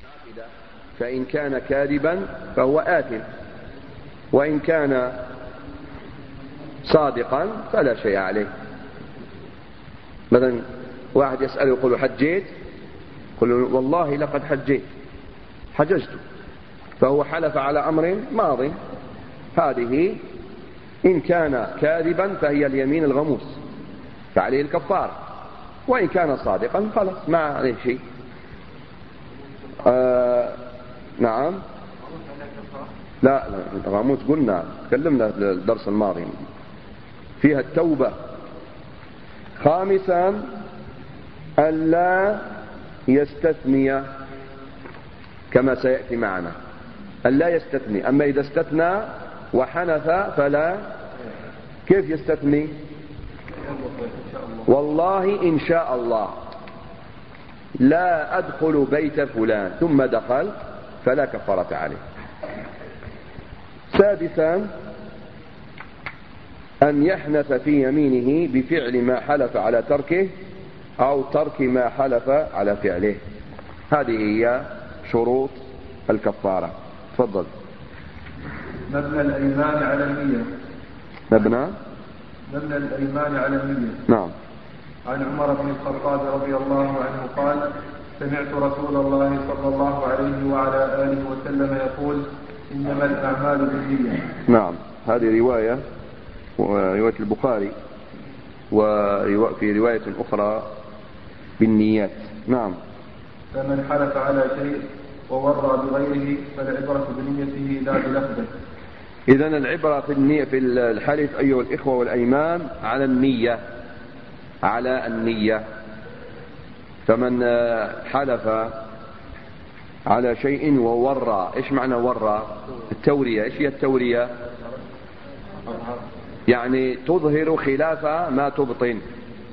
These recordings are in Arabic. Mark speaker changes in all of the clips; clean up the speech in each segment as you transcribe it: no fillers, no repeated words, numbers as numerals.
Speaker 1: فإن كان كاذبا فهو آثم، وإن كان صادقا فلا شيء عليه. مثلا واحد يسأل يقول حجيت، يقول والله لقد حججت، فهو حلف على أمر ماض، هذه إن كان كاذبا فهي اليمين الغموس فعليه الكفارة، وإن كان صادقا خلاص ما عليه شيء. نعم. لا الغموس قلنا تكلمنا الدرس الماضي فيها التوبة. خامسا ألا يستثني كما سيأتي معنا، ألا يستثني. أما إذا استثنى وحنث فلا. كيف يستثني؟ والله إن شاء الله لا أدخل بيت فلان، ثم دخل فلا كفارة عليه. سادسا أن يحنث في يمينه بفعل ما حلف على تركه أو ترك ما حلف على فعله. هذه هي شروط الكفارة. تفضل.
Speaker 2: مبنى الأيمان على النية.
Speaker 1: مبنى
Speaker 2: الأيمان على النية.
Speaker 1: نعم.
Speaker 2: عن عمر بن الخطاب رضي الله عنه قال: سمعت رسول الله صلى الله عليه وعلى آله وسلم يقول: إنما الأعمال بالنية.
Speaker 1: نعم، هذه رواية البخاري، وفي رواية أخرى بالنيات. نعم.
Speaker 2: فمن حلف على شيء وورى بغيره فالعبرة بنيته لا بلفظه.
Speaker 1: إذن العبرة في الحلف أيها الإخوة والأيمان على النية. فمن حلف على شيء وورى. إيش معنى ورى؟ التورية. إيش هي التورية؟ يعني تظهر خلاف ما تبطن.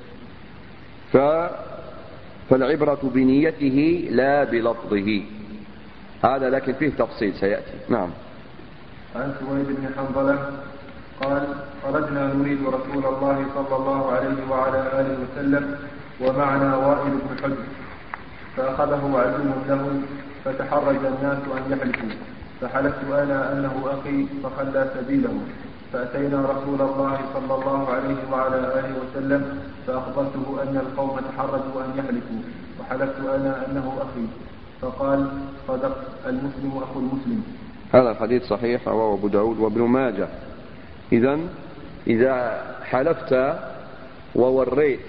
Speaker 1: فالعبرة بنيته لا بلفظه. هذا لكن فيه تفصيل سيأتي. نعم.
Speaker 2: عن سويد بن حنظلة قال: خرجنا نريد رسول الله صلى الله عليه وعلى آله وسلم ومعنا وائل بن حجر، فأخذه عدو له فتحرج الناس أن يحلفوا، فحلفت أنا أنه أخي فخلى سبيله، فأتينا رسول الله صلى الله عليه وعلى آله وسلم فأخبرته أن القوم تحرجوا أن يحلفوا، وحلفت أنا أنه أخي، فقال: صدقت، المسلم أخو المسلم.
Speaker 1: هذا الحديث صحيح، رواه أبو داود وابن ماجه. إذن إذا حلفت ووريت،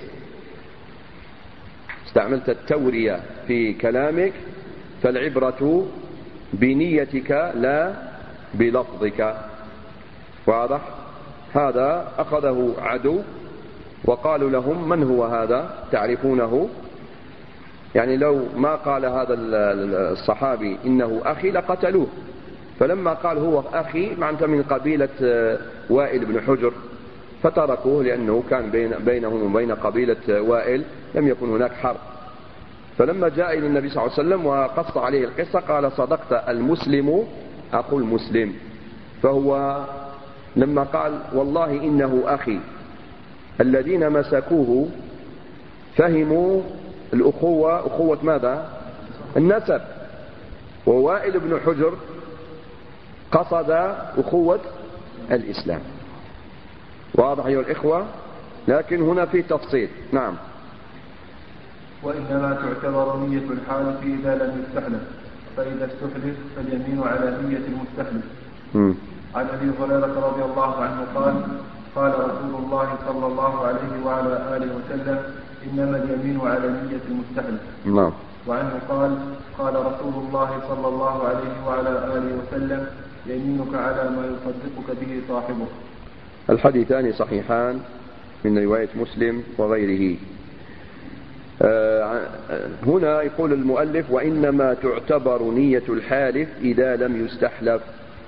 Speaker 1: استعملت التورية في كلامك، فالعبرة بنيتك لا بلفظك. واضح؟ هذا أخذه عدو وقالوا لهم: من هو هذا؟ تعرفونه؟ يعني لو ما قال هذا الصحابي إنه أخي لقتلوه، فلما قال هو أخي معناته من قبيلة وائل بن حجر، فتركوه لأنه كان بينهم وبين قبيلة وائل لم يكن هناك حرب. فلما جاء إلى النبي صلى الله عليه وسلم وقص عليه القصة قال: صدقت، المسلم أخو المسلم. فهو لما قال والله إنه أخي، الذين مسكوه فهموا الأخوة، أخوة ماذا؟ النسب. ووائل بن حجر قصد أخوة الإسلام. واضح أيها الإخوة؟ لكن هنا في تفصيل. نعم.
Speaker 2: وإنما تعتبر نية الحالف إذا لم يستحلف، فإذا استحلف فاليمين على نية المستحلف. عن أبي هريرة رضي الله عنه قال: قال رسول الله صلى الله عليه وعلى آله وسلم: إنما اليمين على نية المستحلف.
Speaker 1: نعم.
Speaker 2: وعنه قال: قال رسول الله صلى الله عليه وعلى آله وسلم: يمينك على ما يصدقك به صاحبه.
Speaker 1: الحديثان صحيحان من رواية مسلم وغيره. هنا يقول المؤلف: وإنما تعتبر نية الحالف إذا لم يستحلف،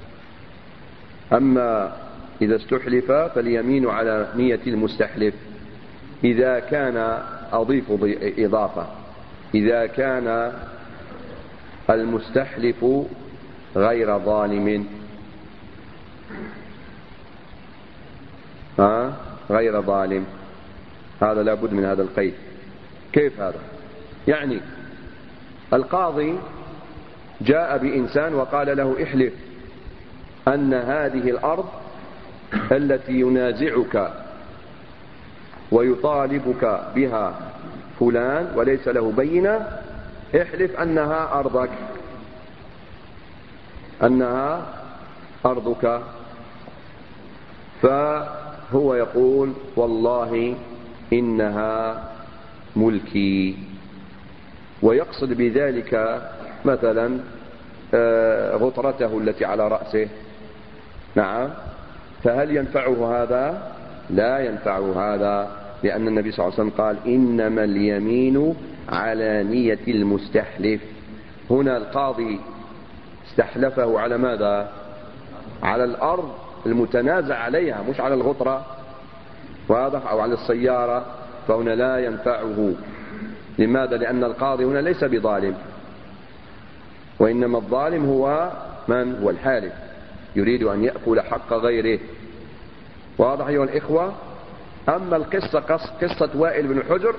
Speaker 1: أما إذا استحلف فاليمين على نية المستحلف. إذا كان، أضيف إضافة، إذا كان المستحلف غير ظالم، غير ظالم، هذا لابد من هذا القيد. كيف هذا؟ يعني القاضي جاء بإنسان وقال له احلف أن هذه الأرض التي ينازعك ويطالبك بها فلان وليس له بينة، احلف أنها أرضك، أنها أرضك. فهو يقول والله إنها ملكي، ويقصد بذلك مثلا غطرته التي على رأسه. نعم. فهل ينفعه هذا؟ لا ينفعه هذا، لأن النبي صلى الله عليه وسلم قال إنما اليمين على نية المستحلف. هنا القاضي استحلفه على ماذا؟ على الأرض المتنازع عليها، مش على الغطرة، واضح، أو على السيارة، فهنا لا ينفعه. لماذا؟ لأن القاضي هنا ليس بظالم، وإنما الظالم هو من؟ هو الحالف، يريد أن يأكل حق غيره. واضح أيها الإخوة؟ أما القصة قصة وائل بن حجر،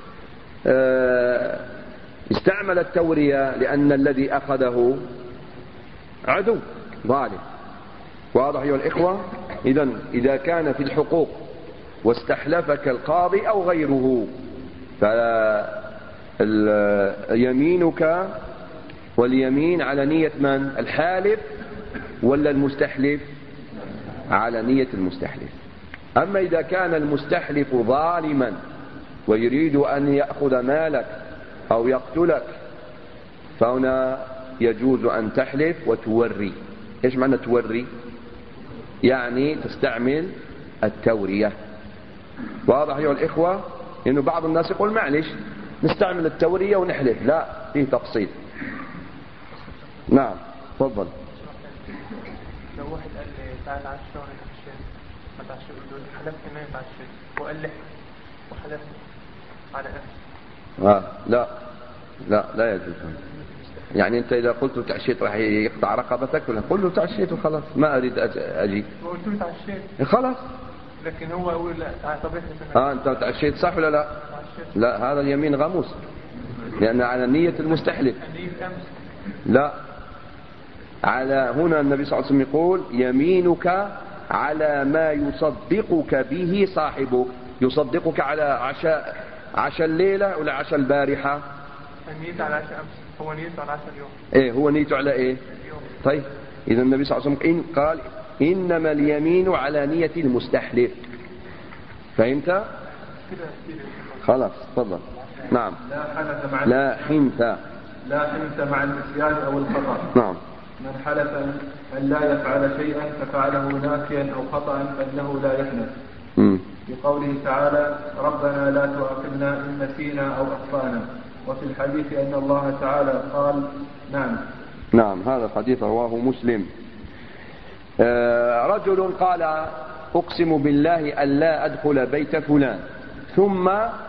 Speaker 1: استعمل التورية لأن الذي أخذه عدو ظالم. واضح أيها الإخوة؟ إذا كان في الحقوق واستحلفك القاضي أو غيره، فيمينك واليمين على نية من؟ الحالف ولا المستحلف؟ على نية المستحلف. أما إذا كان المستحلف ظالما ويريد أن يأخذ مالك أو يقتلك، فهنا يجوز أن تحلف وتوري. إيش معنى توري؟ يعني تستعمل التورية. واضح أيها الإخوة؟ لأنه بعض الناس يقول معلش نستعمل التورية ونحلف، لا، فيه تفصيل. نعم تفضل.
Speaker 2: لو واحد قال لي تعال على الشهر ما تعشى، حلفت ما يتعشى وقال لي وحلفت على نفسي،
Speaker 1: لا يجوز. يعني أنت إذا قلت تعشيت راح يقطع رقبتك، ولا قل له تعشيت وخلاص، ما أريد أجي.
Speaker 2: قلت له تعشيت
Speaker 1: خلاص.
Speaker 2: لكن هو يقول لا طب
Speaker 1: أنت تعشيت صح ولا لا؟ لا، هذا اليمين غموس، لأن على نية المستحلف. لا، على هنا النبي صلى الله عليه وسلم يقول يمينك على ما يصدقك به صاحبك. يصدقك على عشاء الليلة ولا عشاء البارحة؟
Speaker 2: نيته على عشاء أمس، هو نيته على عشاء اليوم.
Speaker 1: إيه هو نيته على إيه؟ اليوم. طيب إذا النبي صلى الله عليه وسلم قال إنما اليمين على نية المستحلف. فهمت؟ خلاص تفضل. نعم. لا حنث
Speaker 2: مع النسيان أو الخطأ.
Speaker 1: نعم.
Speaker 2: من حلف أن لا يفعل شيئا ففعله ناسيا أو خطأ فإنه لا يحنث. بقوله تعالى ربنا لا تؤاخذنا إن نسينا أو أخطأنا. وفي الحديث أن الله تعالى قال نعم
Speaker 1: هذا الحديث رواه مسلم. رجل قال أقسم بالله أن لا أدخل بيت فلان، ثم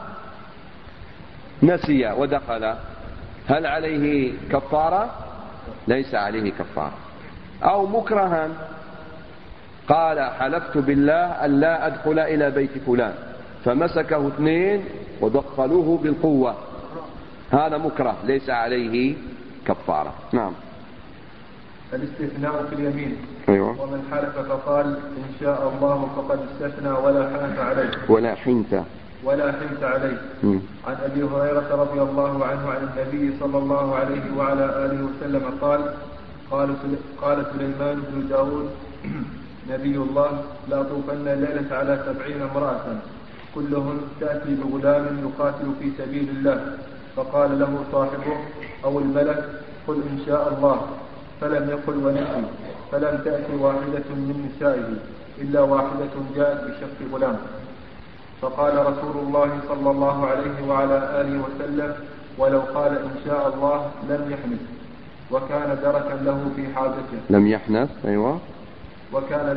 Speaker 1: نسي ودخل، هل عليه كفارة؟ ليس عليه كفارة. أو مكرها قال حلفت بالله أن لا أدخل إلى بيت فلان، فمسكه اثنين ودخلوه بالقوة، هذا مكره ليس عليه كفارة. نعم.
Speaker 2: الاستثناء في اليمين.
Speaker 1: أيوة.
Speaker 2: ومن حلف فقال إن شاء الله فقد استثنى ولا حنث عليه.
Speaker 1: ولا حنث عليه.
Speaker 2: عن أبي هريرة رضي الله عنه عن النبي صلى الله عليه وعلى آله وسلم قال سليمان بن داود نبي الله لا طوفن الليلة على 70 امرأة كلهن تأتي بغلام يقاتل في سبيل الله، فقال له صاحبه أو الملك قل إن شاء الله، فلم يقل ونسي، فلم تأتي واحدة من نسائه إلا واحدة جاءت بشق غلام، فقال رسول الله صلى الله عليه وعلى آله وسلم ولو قال إن شاء الله لم يحنث، وكان دركا له في حاجته.
Speaker 1: لم يحنث. أيوة.
Speaker 2: وكان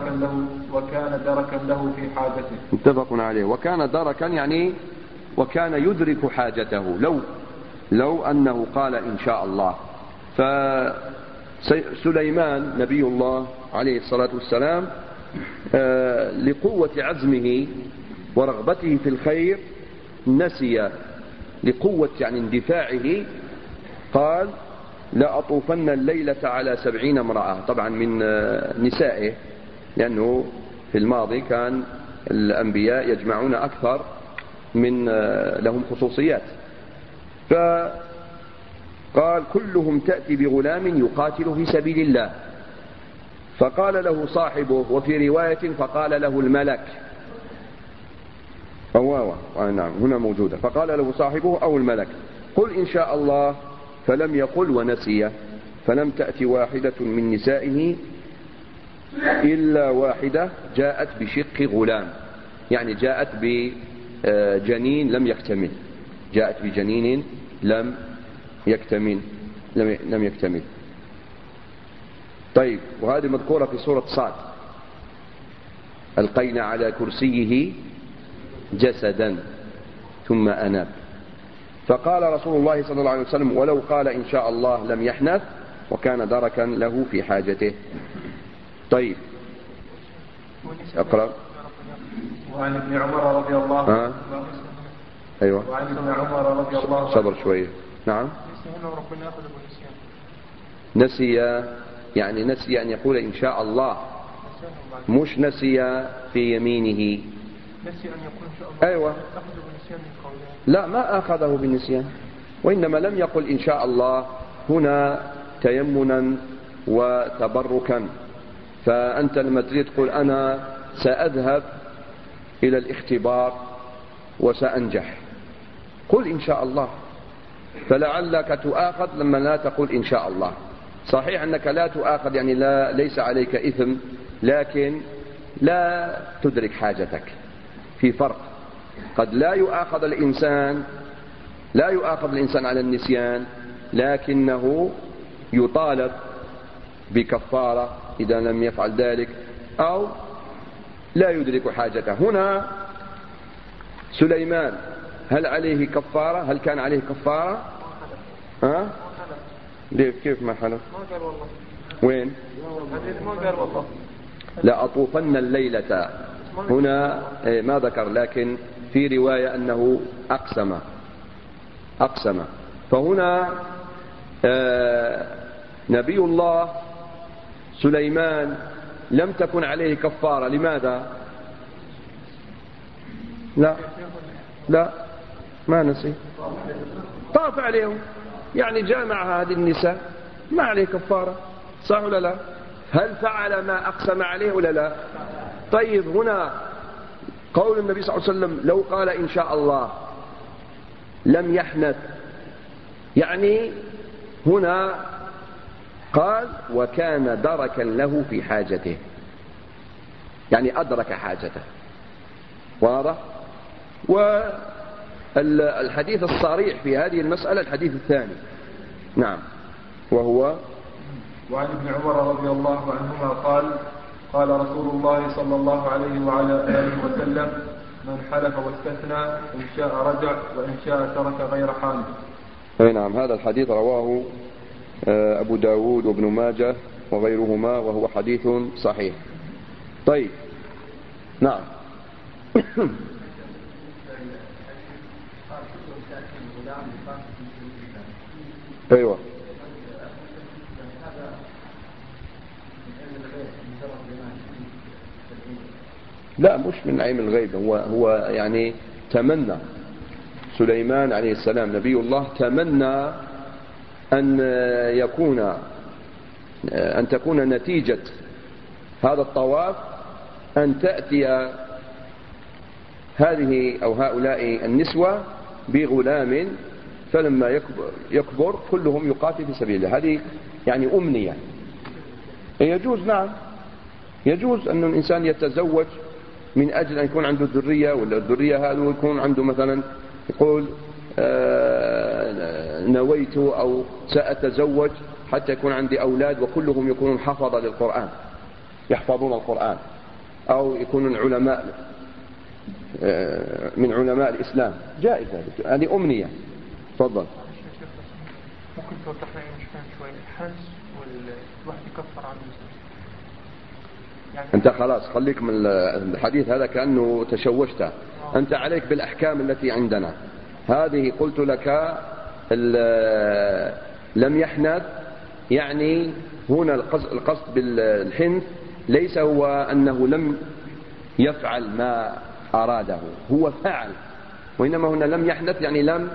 Speaker 2: دركا له في حاجته.
Speaker 1: متفق عليه. وكان دركا يعني وكان يدرك حاجته لو أنه قال إن شاء الله. فسليمان نبي الله عليه الصلاة والسلام لقوة عزمه ورغبته في الخير نسي، لقوة يعني اندفاعه، قال لأطوفن الليلة على 70 امرأة، طبعا من نسائه، لأنه في الماضي كان الأنبياء يجمعون أكثر من لهم خصوصيات. فقال كلهم تأتي بغلام يقاتل في سبيل الله. فقال له صاحبه، وفي رواية فقال له الملك، نعم هنا موجودة، فقال له صاحبه أو الملك قل إن شاء الله، فلم يقل ونسي. فلم تأتي واحدة من نسائه إلا واحدة جاءت بشق غلام، يعني جاءت بجنين لم يكتمل، جاءت بجنين لم يكتمل. طيب، وهذه مذكورة في سورة صاد: ألقينا على كرسيه جسدا ثم أناب. فقال رسول الله صلى الله عليه وسلم ولو قال إن شاء الله لم يحنث، وكان دركا له في حاجته. طيب اقرأ.
Speaker 2: وعن ابن عمر رضي الله عنه.
Speaker 1: أيوة.
Speaker 2: وعن ابن عمر رضي الله عنه.
Speaker 1: صبر شوية. نعم. نسي، يعني نسي أن يقول إن شاء الله، مش نسي في يمينه.
Speaker 2: نسي أن يقول إن شاء الله.
Speaker 1: أيوة. لا، ما أخذه بالنسيان، وإنما لم يقل إن شاء الله هنا تيمنا وتبركا. فأنت لما تريد تقول أنا سأذهب إلى الاختبار وسأنجح، قل إن شاء الله، فلعلك تؤاخذ لما لا تقول إن شاء الله. صحيح أنك لا تؤاخذ، يعني ليس عليك إثم، لكن لا تدرك حاجتك. في فرق، قد لا يؤاخذ الإنسان على النسيان، لكنه يطالب بكفارة إذا لم يفعل ذلك، أو لا يدرك حاجته. هنا سليمان هل عليه كفارة؟ هل كان عليه كفارة؟ كيف ما حلف؟ وين؟ لا أطوفن الليلة، هنا ما ذكر، لكن في رواية أنه أقسم. فهنا نبي الله سليمان لم تكن عليه كفارة. لماذا؟ لا ما نسي، طاف عليهم، يعني جامع هذه النساء، ما عليه كفارة، صح ولا لا؟ هل فعل ما أقسم عليه ولا لا؟ طيب، هنا قول النبي صلى الله عليه وسلم لو قال إن شاء الله لم يحنث، يعني هنا قال وكان دركا له في حاجته، يعني أدرك حاجته. واضح؟ والحديث الصريح في هذه المسألة الحديث الثاني. نعم، وهو
Speaker 2: وعن ابن عمر رضي الله عنهما قال رسول الله صلى الله عليه وعلى آله وسلم من حلف واستثنى إن شاء رجع وإن شاء ترك غير حالف.
Speaker 1: أي نعم، هذا الحديث رواه أبو داود وابن ماجه وغيرهما، وهو حديث صحيح. طيب، نعم. أيوة. لا، مش من علم الغيب، هو يعني تمنى سليمان عليه السلام نبي الله، تمنى أن تكون نتيجة هذا الطواف أن تأتي هذه أو هؤلاء النسوة بغلام، فلما يكبر كلهم يقاتل في سبيل الله. هذه يعني أمنية. يجوز، نعم، يجوز أن الإنسان يتزوج من أجل أن يكون عنده ذرية، ولا الذرية هذا يكون عنده مثلا يقول نويت أو سأتزوج حتى يكون عندي أولاد وكلهم يكونون حفظة للقرآن، يحفظون القرآن، أو يكونون علماء من علماء الإسلام. جائز، هذه أمنية. تفضل.
Speaker 2: ممكن توضح لي مش فاهم شوية الحنس والواحد يكفر عنه يعني؟
Speaker 1: أنت خلاص خليك من الحديث هذا كأنه تشوشته. أنت عليك بالأحكام التي عندنا. هذه قلت لك لم يحنث يعني هنا القصد بالحنث ليس هو أنه لم يفعل ما أراده، هو فعل، وإنما هنا لم يحنث يعني لم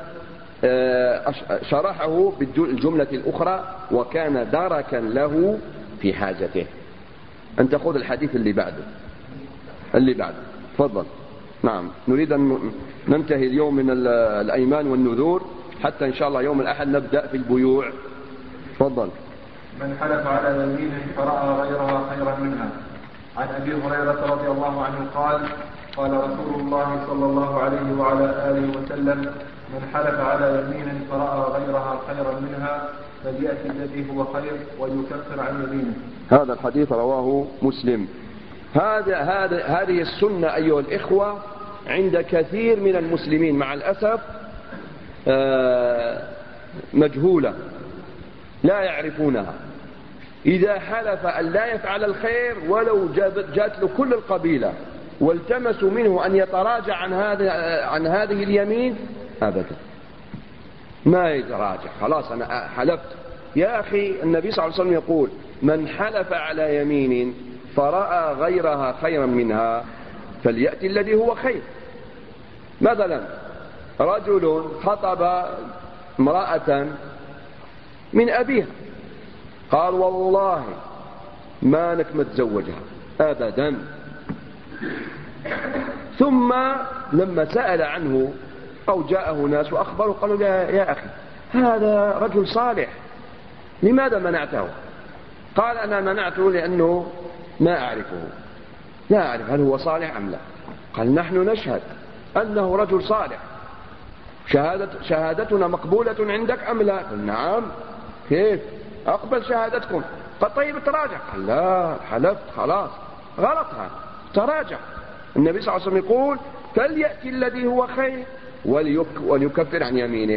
Speaker 1: شرحه بالجملة الأخرى وكان دركا له في حاجته. أنت خذ الحديث اللي بعده تفضل. نعم، نريد أن ننتهي اليوم من الأيمان والنذور حتى إن شاء الله يوم الأحد نبدأ في البيوع. تفضل.
Speaker 2: من حلف على يمين فرأى غيرها خيرا منها. عن أبي هريرة رضي الله عنه قال قال رسول الله صلى الله عليه وعلى آله وسلم: من حلف على يمين فرأى غيرها خيرا منها فليأتي الذي هو خير ويكفر عن يمينه.
Speaker 1: هذا الحديث رواه مسلم. هذه السنة أيها الإخوة عند كثير من المسلمين مع الأسف مجهولة، لا يعرفونها. إذا حلف أن لا يفعل الخير ولو جاءت له كل القبيلة والتمسوا منه أن يتراجع عن هذه اليمين، أبدا ما يتراجع، خلاص أنا حلفت. يا أخي النبي صلى الله عليه وسلم يقول: من حلف على يمين فرأى غيرها خيرا منها فليأتي الذي هو خير. مثلا رجل خطب امرأة من أبيها، قال: والله ما لك متزوجها أبدا. ثم لما سأل عنه أو جاءه ناس وأخبروا قالوا: يا أخي هذا رجل صالح، لماذا منعته؟ قال: أنا منعته لأنه ما أعرفه، لا أعرف هل هو صالح أم لا. قال: نحن نشهد أنه رجل صالح، شهادتنا مقبولة عندك أم لا؟ قال: نعم. كيف أقبل شهادتكم؟ قال: طيب تراجع. قال: لا، حلفت خلاص، غلط هذا، تراجع. النبي صلى الله عليه وسلم يقول: فليأتي الذي هو خير وليكفر عن يمينه.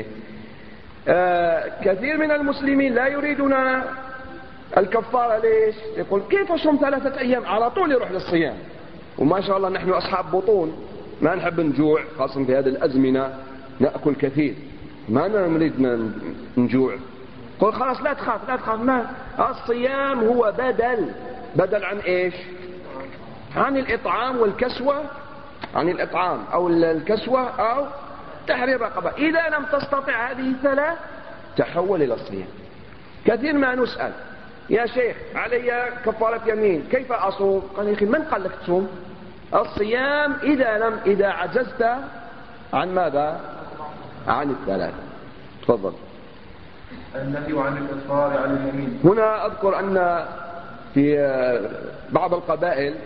Speaker 1: كثير من المسلمين لا يريدون الكفارة. ليش؟ يقول: كيف أصوم 3 أيام؟ على طول يروح للصيام. وما شاء الله نحن أصحاب بطون، ما نحب نجوع، خاصة في هذه الأزمنة نأكل كثير، ما نريد نجوع. قل خلاص لا تخاف، ما الصيام هو بدل عن إيش؟ عن الإطعام والكسوة، عن الإطعام أو الكسوة أو تحرير رقبة. إذا لم تستطع هذه الثلاث تحول إلى الصيام. كثير ما نسأل: يا شيخ علي كفارة يمين، كيف أصوم؟ قال: يا أخي من قال لك تصوم؟ الصيام إذا عجزت عن ماذا؟ عن الثلاث. تفضل.
Speaker 2: النهي عن الإصرار على اليمين.
Speaker 1: هنا أذكر أن في بعض القبائل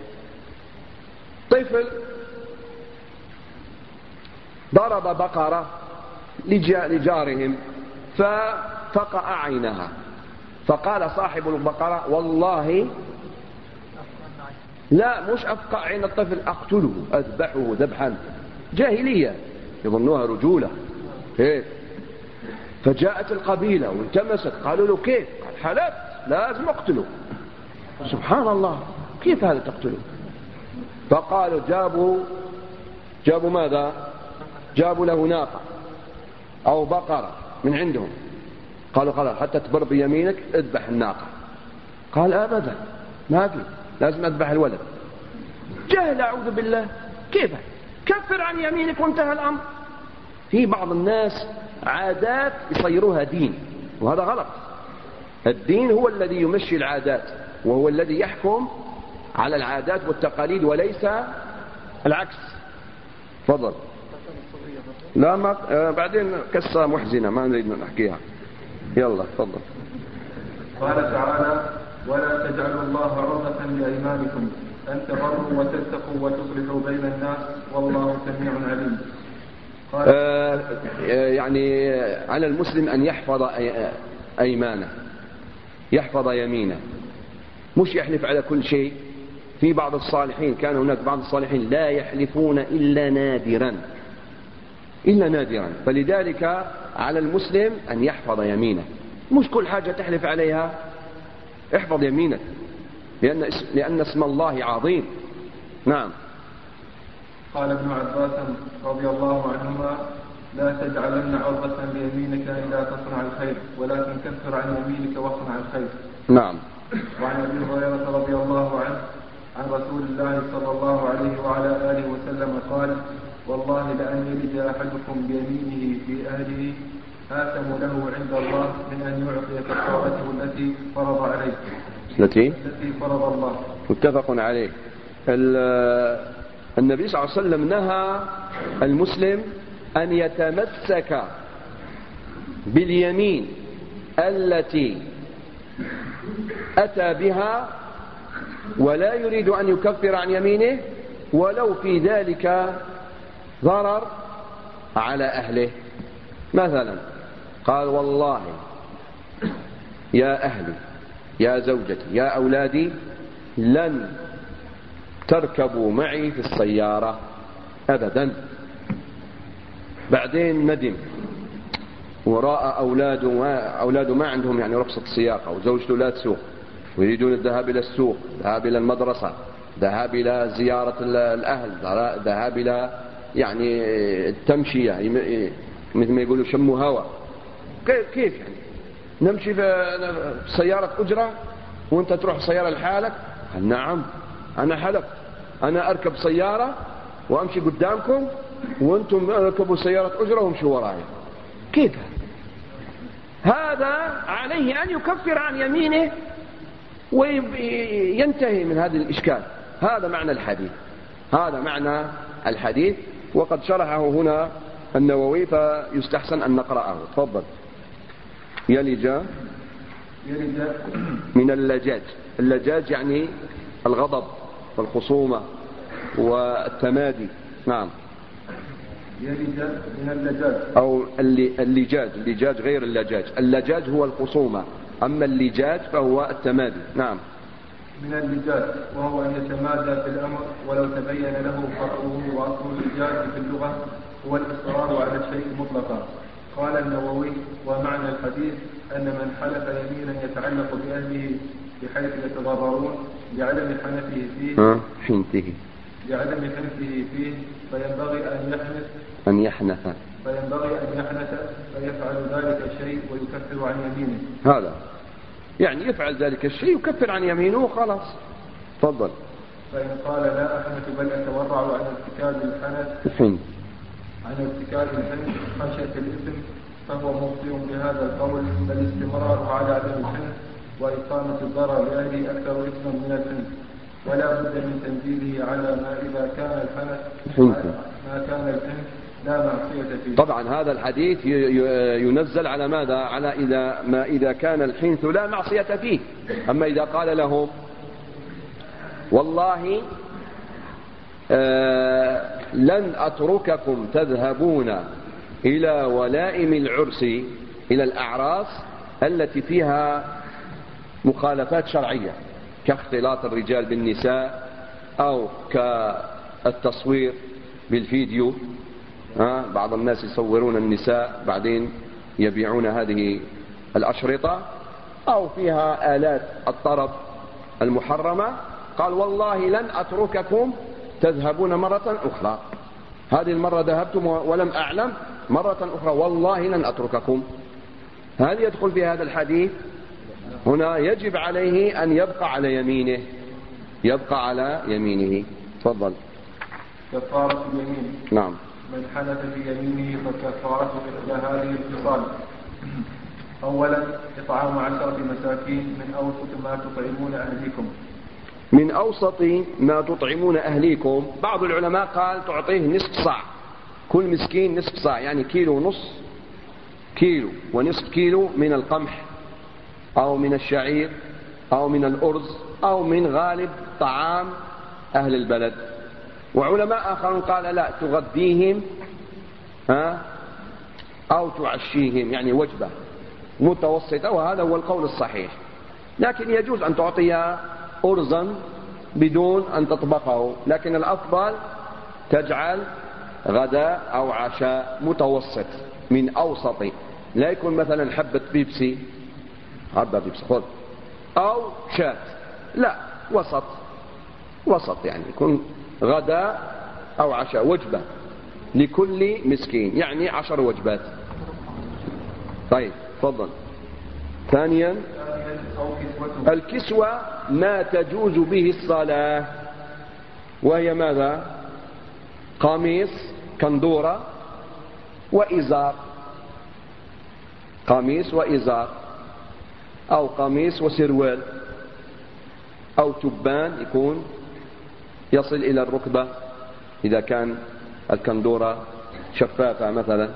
Speaker 1: طفل ضرب بقرة لجارهم ففقع عينها، فقال صاحب البقرة: والله لا، مش أفقع عين الطفل، أقتله، أذبحه ذبحا. جاهلية يظنوها رجولة. كيف؟ فجاءت القبيلة والتمست، قالوا له: كيف؟ قال: حلفت لازم أقتله. سبحان الله، كيف هذا تقتله؟ فقالوا جابوا ماذا؟ جابوا له ناقة أو بقرة من عندهم، قالوا: خلاص حتى تبر بيمينك اذبح الناقة. قال: أبدا ما في، لازم أذبح الولد. جهل، أعوذ بالله. كيف؟ كفر عن يمينك وانتهى الأمر. في بعض الناس عادات يصيروها دين، وهذا غلط. الدين هو الذي يمشي العادات، وهو الذي يحكم على العادات والتقاليد وليس العكس. تفضل. لا، ما بعدين قصة محزنة ما نريد نحكيها. يلا تفضل.
Speaker 2: قال تعالى: ولا تجعلوا الله عرضة لأيمانكم أن تبروا وتتقوا وتصلحوا بين الناس والله سميع عليم.
Speaker 1: يعني على المسلم أن يحفظ أيمانه، يحفظ يمينه، مش يحلف على كل شيء. في بعض الصالحين، كان هناك بعض الصالحين لا يحلفون إلا نادرا، فلذلك على المسلم أن يحفظ يمينه، مش كل حاجة تحلف عليها. احفظ يمينك لأن اسم الله عظيم. نعم.
Speaker 2: قال ابن عباس رضي الله عنهما: لا تجعلن عرضة ليمينك إلا تصنع الخير ولكن كفر عن يمينك واصنع الخير.
Speaker 1: نعم.
Speaker 2: وعن أبي هريرة رضي الله عنه عن رسول الله صلى الله عليه وعلى آله وسلم قال: والله لأن يلج أحدكم بيمينه في أهله آثم له عند الله من أن يعطي كفارته التي فرض عليه. التي فرض الله.
Speaker 1: متفق عليه. النبي صلى الله عليه وسلم نهى المسلم أن يتمسك باليمين التي أتى بها ولا يريد أن يكفر عن يمينه ولو في ذلك ضرر على أهله. مثلا قال: والله يا أهلي يا زوجتي يا أولادي لن تركبوا معي في السيارة أبدا. بعدين ندم وراء أولاده ما عندهم يعني رخصة السياقة وزوجته لا تسوق ويريدون الذهاب إلى السوق، ذهاب إلى المدرسة، ذهاب إلى زيارة الأهل، ذهاب إلى يعني التمشية، مثل ما يقولوا شموا هوا. كيف يعني نمشي في سيارة أجرة وأنت تروح سيارة لحالك؟ نعم أنا حلف أنا أركب سيارة وأمشي قدامكم وأنتم أركبوا سيارة أجرة وامشوا وراي. كيف هذا؟ عليه أن يكفر عن يمينه وينتهي من هذا الإشكال. هذا معنى الحديث، هذا معنى الحديث، وقد شرحه هنا النووي فيستحسن أن نقرأه. تفضل. يلج من اللجاج. اللجاج يعني الغضب والخصومة والتمادي. نعم.
Speaker 2: يلج من اللجاج
Speaker 1: أو اللجاج. اللجاج غير اللجاج. اللجاج هو الخصومة، أما اللجاج فهو التمادي. نعم.
Speaker 2: من اللجاج وهو أن يتمادى في الأمر ولو تبين له فرعه. وأصل اللجاج في اللغة هو الإصرار على الشيء مطلقا. قال النووي: ومعنى الحديث أن من حلف يمينا يتعلق بأهله بحيث يتضررون بعدم حنفه فيه فينبغي أن يحنث فيفعل ذلك الشيء ويكفر عن يمينه.
Speaker 1: هذا يعني يفعل ذلك الشيء يكفر عن يمينه وخلاص. تفضل.
Speaker 2: فإن قال لا أحنث بل أتورع عن ارتكاب الحنث خشية الإثم فهو مبطئ بهذا القول، بل الاستمرار على عدم الحنث وإقامة الضرر لأهله أكثر إثما من الحنث، ولا بد من تنزيله على ما إذا كان الحنث لا معصية فيه.
Speaker 1: طبعا هذا الحديث ينزل على ماذا؟ على إذا كان الحنث لا معصية فيه. أما إذا قال لهم: والله لن أترككم تذهبون إلى ولائم العرس، إلى الأعراس التي فيها مخالفات شرعية كاختلاط الرجال بالنساء أو كالتصوير بالفيديو. بعض الناس يصورون النساء بعدين يبيعون هذه الأشرطة، أو فيها آلات الطرب المحرمة. قال: والله لن أترككم تذهبون مرة أخرى، هذه المرة ذهبتم ولم أعلم، مرة أخرى والله لن أترككم. هل يدخل في هذا الحديث؟ هنا يجب عليه أن يبقى على يمينه. تفضل.
Speaker 2: كفارة اليمين.
Speaker 1: نعم.
Speaker 2: من حنث في يمينه فكفارته إحدى هذه الخصال: أولا إطعام 10 مساكين من أوسط ما تطعمون أهليكم.
Speaker 1: من أوسط ما تطعمون أهليكم، بعض العلماء قال تعطيه نصف صاع، كل مسكين نصف صاع، يعني كيلو ونصف، كيلو ونصف كيلو من القمح أو من الشعير أو من الأرز أو من غالب طعام أهل البلد. وعلماء آخرون قال لا، تغذيهم أو تعشيهم، يعني وجبة متوسطة، وهذا هو القول الصحيح. لكن يجوز أن تعطي أرزا بدون أن تطبخه، لكن الأفضل تجعل غداء أو عشاء متوسط من أوسط، لا يكون مثلا حبة بيبسي خذ أو شات، لا، وسط يعني يكون غداء أو عشاء، وجبة لكل مسكين، يعني 10 وجبات. طيب تفضل. ثانيا الكسوة ما تجوز به الصلاة، وهي ماذا؟ قميص، كندورة، وإزار. قميص وإزار، أو قميص وسروال، أو تبان يكون يصل إلى الركبة إذا كان الكندورة شفافة مثلا.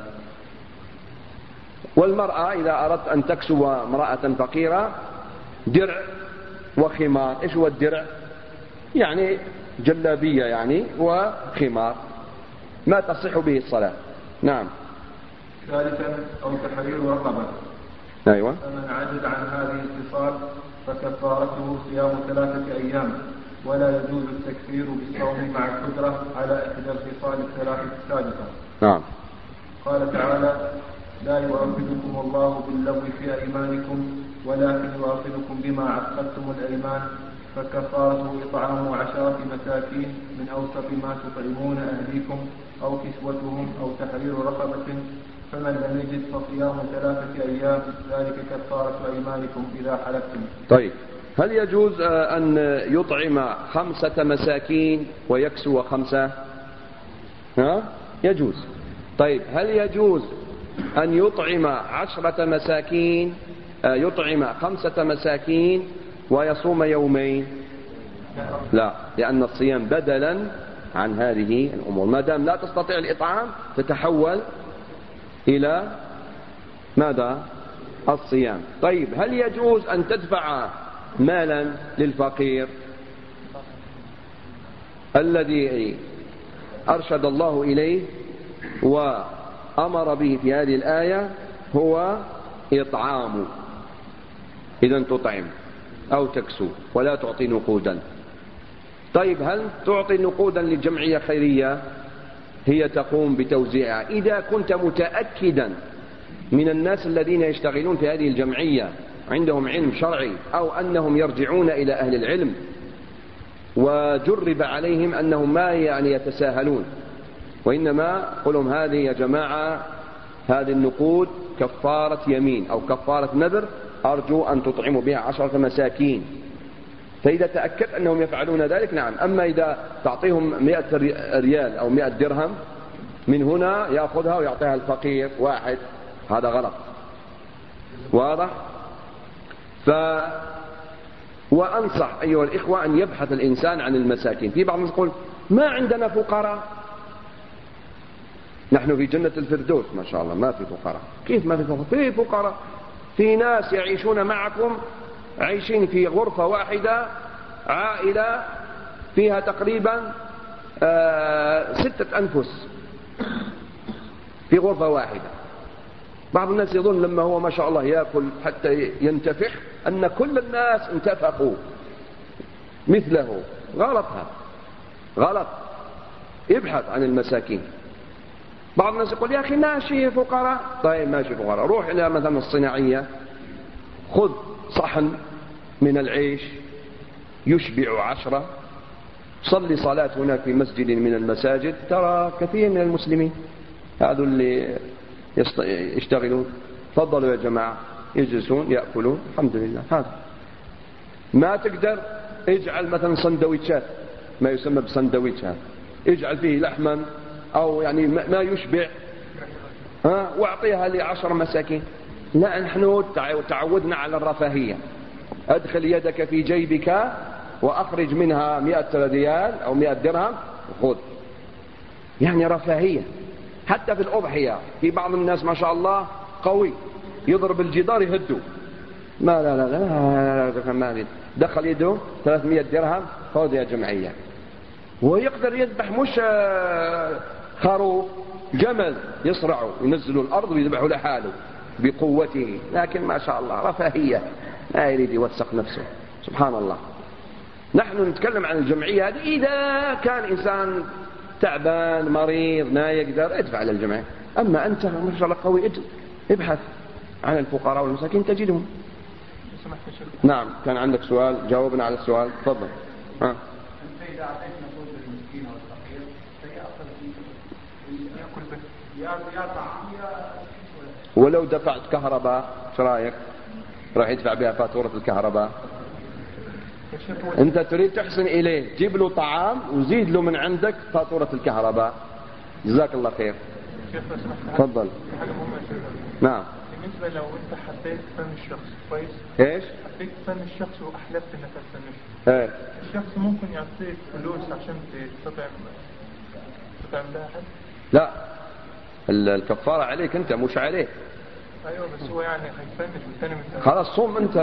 Speaker 1: والمرأة إذا أردت أن تكسو امرأة فقيرة درع وخمار. إيش هو الدرع؟ يعني جلابية يعني وخمار، ما تصح به الصلاة. نعم.
Speaker 2: ثالثا أو تحرير رقبة.
Speaker 1: أيوة.
Speaker 2: فمن عجز عن هذه الخصال فكفارته صيام 3 أيام، ولا يجوز التكفير بالصوم مع القدرة على إحدى الخصال الثلاثة السابقة.
Speaker 1: نعم.
Speaker 2: قال تعالى: لا يؤاخذكم الله باللغو في أيمانكم ولكن يؤاخذكم بما عقدتم الأيمان، فكفارته إطعام 10 مساكين من أوسط ما تطعمون أهليكم أو كسوتهم أو تحرير رقبة، فمن لم يجد فصيام 3 أيام، ذلك كفارة أيمانكم إذا حلفتم.
Speaker 1: طيب، هل يجوز أن يطعم 5 مساكين ويكسو 5؟ يجوز. طيب، هل يجوز أن يطعم 10 مساكين، يطعم 5 مساكين ويصوم يومين؟ لا، لأن الصيام بدلا عن هذه الأمور. ما دام لا تستطيع الإطعام تتحول إلى ماذا؟ الصيام. طيب، هل يجوز أن تدفع مالا للفقير؟ الذي أرشد الله إليه وأمر به في هذه الآية هو إطعام. إذن تطعم أو تكسو ولا تعطي نقودا. طيب، هل تعطي نقودا للجمعية خيرية؟ هي تقوم بتوزيعها. إذا كنت متأكدا من الناس الذين يشتغلون في هذه الجمعية عندهم علم شرعي، أو أنهم يرجعون إلى أهل العلم وجرب عليهم أنهم ما يعني يتساهلون، وإنما قلهم هذه يا جماعة هذه النقود كفارة يمين أو كفارة نذر، أرجو أن تطعموا بها 10 مساكين. فإذا تأكد أنهم يفعلون ذلك نعم. أما إذا تعطيهم 100 ريال أو 100 درهم من هنا يأخذها ويعطيها الفقير واحد، هذا غلط. واضح؟ وأنصح أيها الإخوة أن يبحث الإنسان عن المساكين. في بعض الناس يقول ما عندنا فقراء. نحن في جنة الفردوس ما شاء الله ما في فقراء. كيف ما في فقراء؟ في فقراء. في ناس يعيشون معكم، عايشين في غرفة واحدة، عائلة فيها تقريبا 6 أنفس في غرفة واحدة. بعض الناس يظن لما هو ما شاء الله يأكل حتى ينتفخ أن كل الناس انتفخوا مثله. غلط، هذا غلط. ابحث عن المساكين. بعض الناس يقول يا أخي ماشي فقراء. طيب ماشي فقراء، روح إلى مثلا الصناعية، خذ صحن من العيش يشبع 10، صلي صلاة هناك في مسجد من المساجد. ترى كثير من المسلمين هذول اللي يشتغلون تفضلوا يا جماعة، يجلسون يأكلون الحمد لله. هذا ما تقدر اجعل مثلا سندويتشات، ما يسمى بسندويتشات، اجعل فيه لحما أو يعني ما يشبع، واعطيها ل10 مساكين. لا، نحن تعودنا على الرفاهية. ادخل يدك في جيبك وأخرج منها 100 ريال أو 100 درهم وخذ. يعني رفاهية. حتى في الأضحية في بعض الناس ما شاء الله قوي يضرب الجدار يهده. ما لا لا لا, لا, لا, لا دخل يده 300 درهم خذ يا جمعية. ويقدر يذبح مش خروف، جمل يصرعه ينزلوا الأرض ويذبحوا لحاله بقوته، لكن ما شاء الله رفاهية، لا يريد يوثق نفسه. سبحان الله. نحن نتكلم عن الجمعية هذه إذا كان إنسان تعبان مريض ما يقدر ادفع للجمعية. أما أنت ما شاء الله قوي ابحث عن الفقراء والمساكين تجدهم. نعم، كان عندك سؤال جاوبنا على السؤال. تفضل. ولو دفعت كهرباء ايش رايك؟ راح يدفع بها فاتورة الكهرباء. انت تريد تحسن اليه، جيب له طعام وزيد له من عندك فاتورة الكهرباء. جزاك الله خير. تفضل. نعم.
Speaker 2: بالنسبة لو انت حبيت فن الشخص كويس.
Speaker 1: ايش؟
Speaker 2: حبيت فن الشخص واحلفت انك تفنش.
Speaker 1: ايه.
Speaker 2: الشخص ممكن يعطيك فلوس عشان تطعم لها حد؟
Speaker 1: لا، الكفارة عليك انت مش عليه.
Speaker 2: ايوه بس هو يعني هيفنش والثاني
Speaker 1: خلاص صوم انت،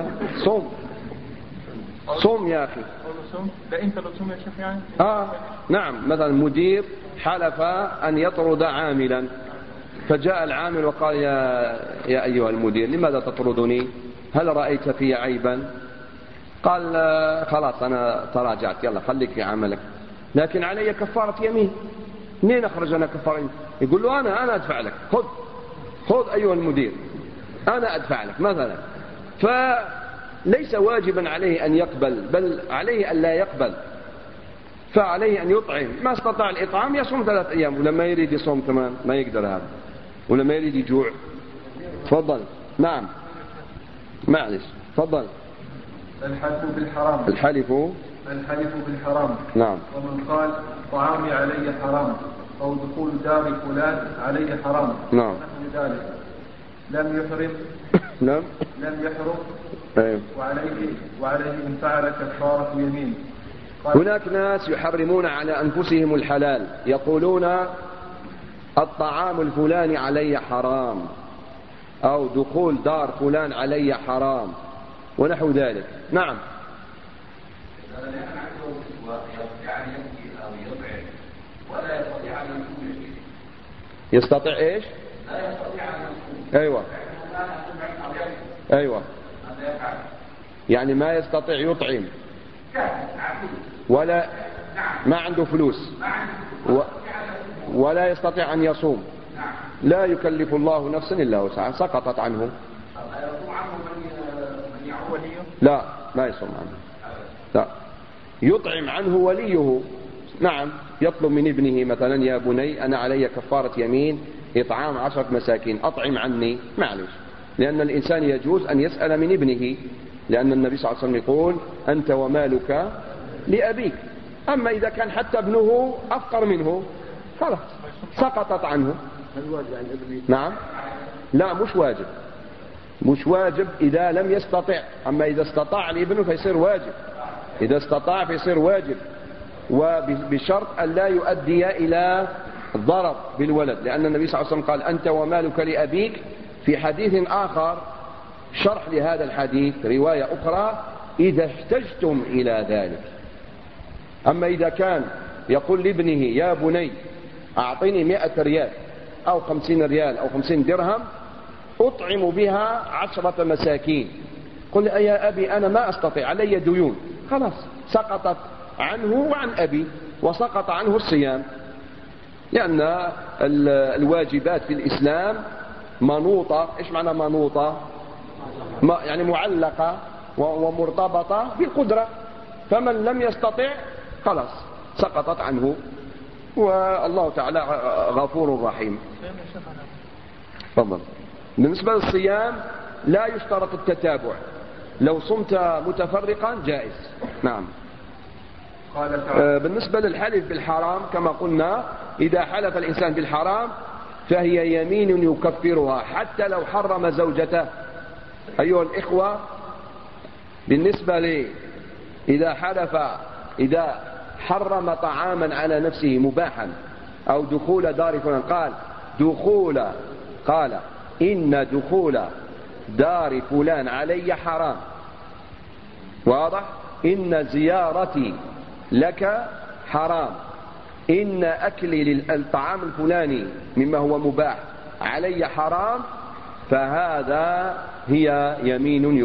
Speaker 1: صوم يا اخي.
Speaker 2: صوم؟ لا انت لو تصوم يا شيخ يعني.
Speaker 1: نعم، مثلا مدير حلف ان يطرد عاملا، فجاء العامل وقال يا ايها المدير لماذا تطردني؟ هل رأيت في عيبا؟ قال خلاص انا تراجعت، يلا خليك في عملك، لكن علي كفارة يمين. منين اخرج انا كفارة يمين؟ يقول له انا ادفع لك، خذ ايها المدير انا ادفع لك مثلا. فليس واجبا عليه ان يقبل، بل عليه ان لا يقبل، فعليه ان يطعم. ما استطاع الاطعام يصوم 3 ايام، ولما يريد يصوم كمان ما يقدر هذا، ولما يريد يجوع. تفضل. نعم معلش تفضل.
Speaker 2: الحلف بالحرام. الحلف بالحرام.
Speaker 1: نعم.
Speaker 2: ومن قال طعامي علي حرام أو دخول دار فلان علي حرام.
Speaker 1: نعم.
Speaker 2: نحو ذلك لم يحرم. لم يحرم.
Speaker 1: أيوه.
Speaker 2: وعليه إن فعل كفارة يمين.
Speaker 1: هناك ناس يحرمون على أنفسهم الحلال، يقولون الطعام الفلاني علي حرام، أو دخول دار فلان علي حرام، ونحو ذلك. نعم. يستطيع ايش؟ لا يستطيع ان ايوه يعني ما يستطيع يطعم، ولا ما عنده فلوس، ولا يستطيع ان يصوم. لا يكلف الله نفسا الا وسعها، سقطت عنه. لا، ما يصوم عنه، لا، يطعم عنه وليه. نعم، يطلب من ابنه مثلا يا بني أنا علي كفارة يمين إطعام 10 مساكين، أطعم عني، معلش، لأن الإنسان يجوز أن يسأل من ابنه، لأن النبي صلى الله عليه وسلم يقول أنت ومالك لأبيك. أما إذا كان حتى ابنه أفقر منه خلاص سقطت عنه. نعم، لا مش واجب إذا لم يستطع. أما إذا استطاع الابن فيصير واجب، إذا استطاع فيصير واجب، وبشرط أن لا يؤدي إلى ضرر بالولد، لأن النبي صلى الله عليه وسلم قال أنت ومالك لأبيك. في حديث آخر شرح لهذا الحديث رواية أخرى إذا احتجتم إلى ذلك. أما إذا كان يقول لابنه يا بني أعطيني 100 ريال أو 50 ريال أو 50 درهم أطعم بها 10 مساكين، قل يا أبي أنا ما أستطيع علي ديون، خلاص سقطت عنه وعن أبي، وسقط عنه الصيام، لأن الواجبات في الإسلام منوطة. إيش معنى منوطة؟ يعني معلقة ومرتبطة بالقدرة، فمن لم يستطع خلاص سقطت عنه، والله تعالى غفور رحيم. تفضل. بالنسبة للصيام لا يشترط التتابع، لو صمت متفرقا جائز. نعم. بالنسبة للحلف بالحرام كما قلنا، إذا حلف الإنسان بالحرام فهي يمين يكفرها حتى لو حرم زوجته. أيها الإخوة، بالنسبة لي إذا حرم طعاما على نفسه مباحا أو دخول دار فلان، قال إن دخول دار فلان علي حرام، واضح؟ إن زيارتي لك حرام، إن أكلي للطعام الفلاني مما هو مباح علي حرام، فهذا هي يمين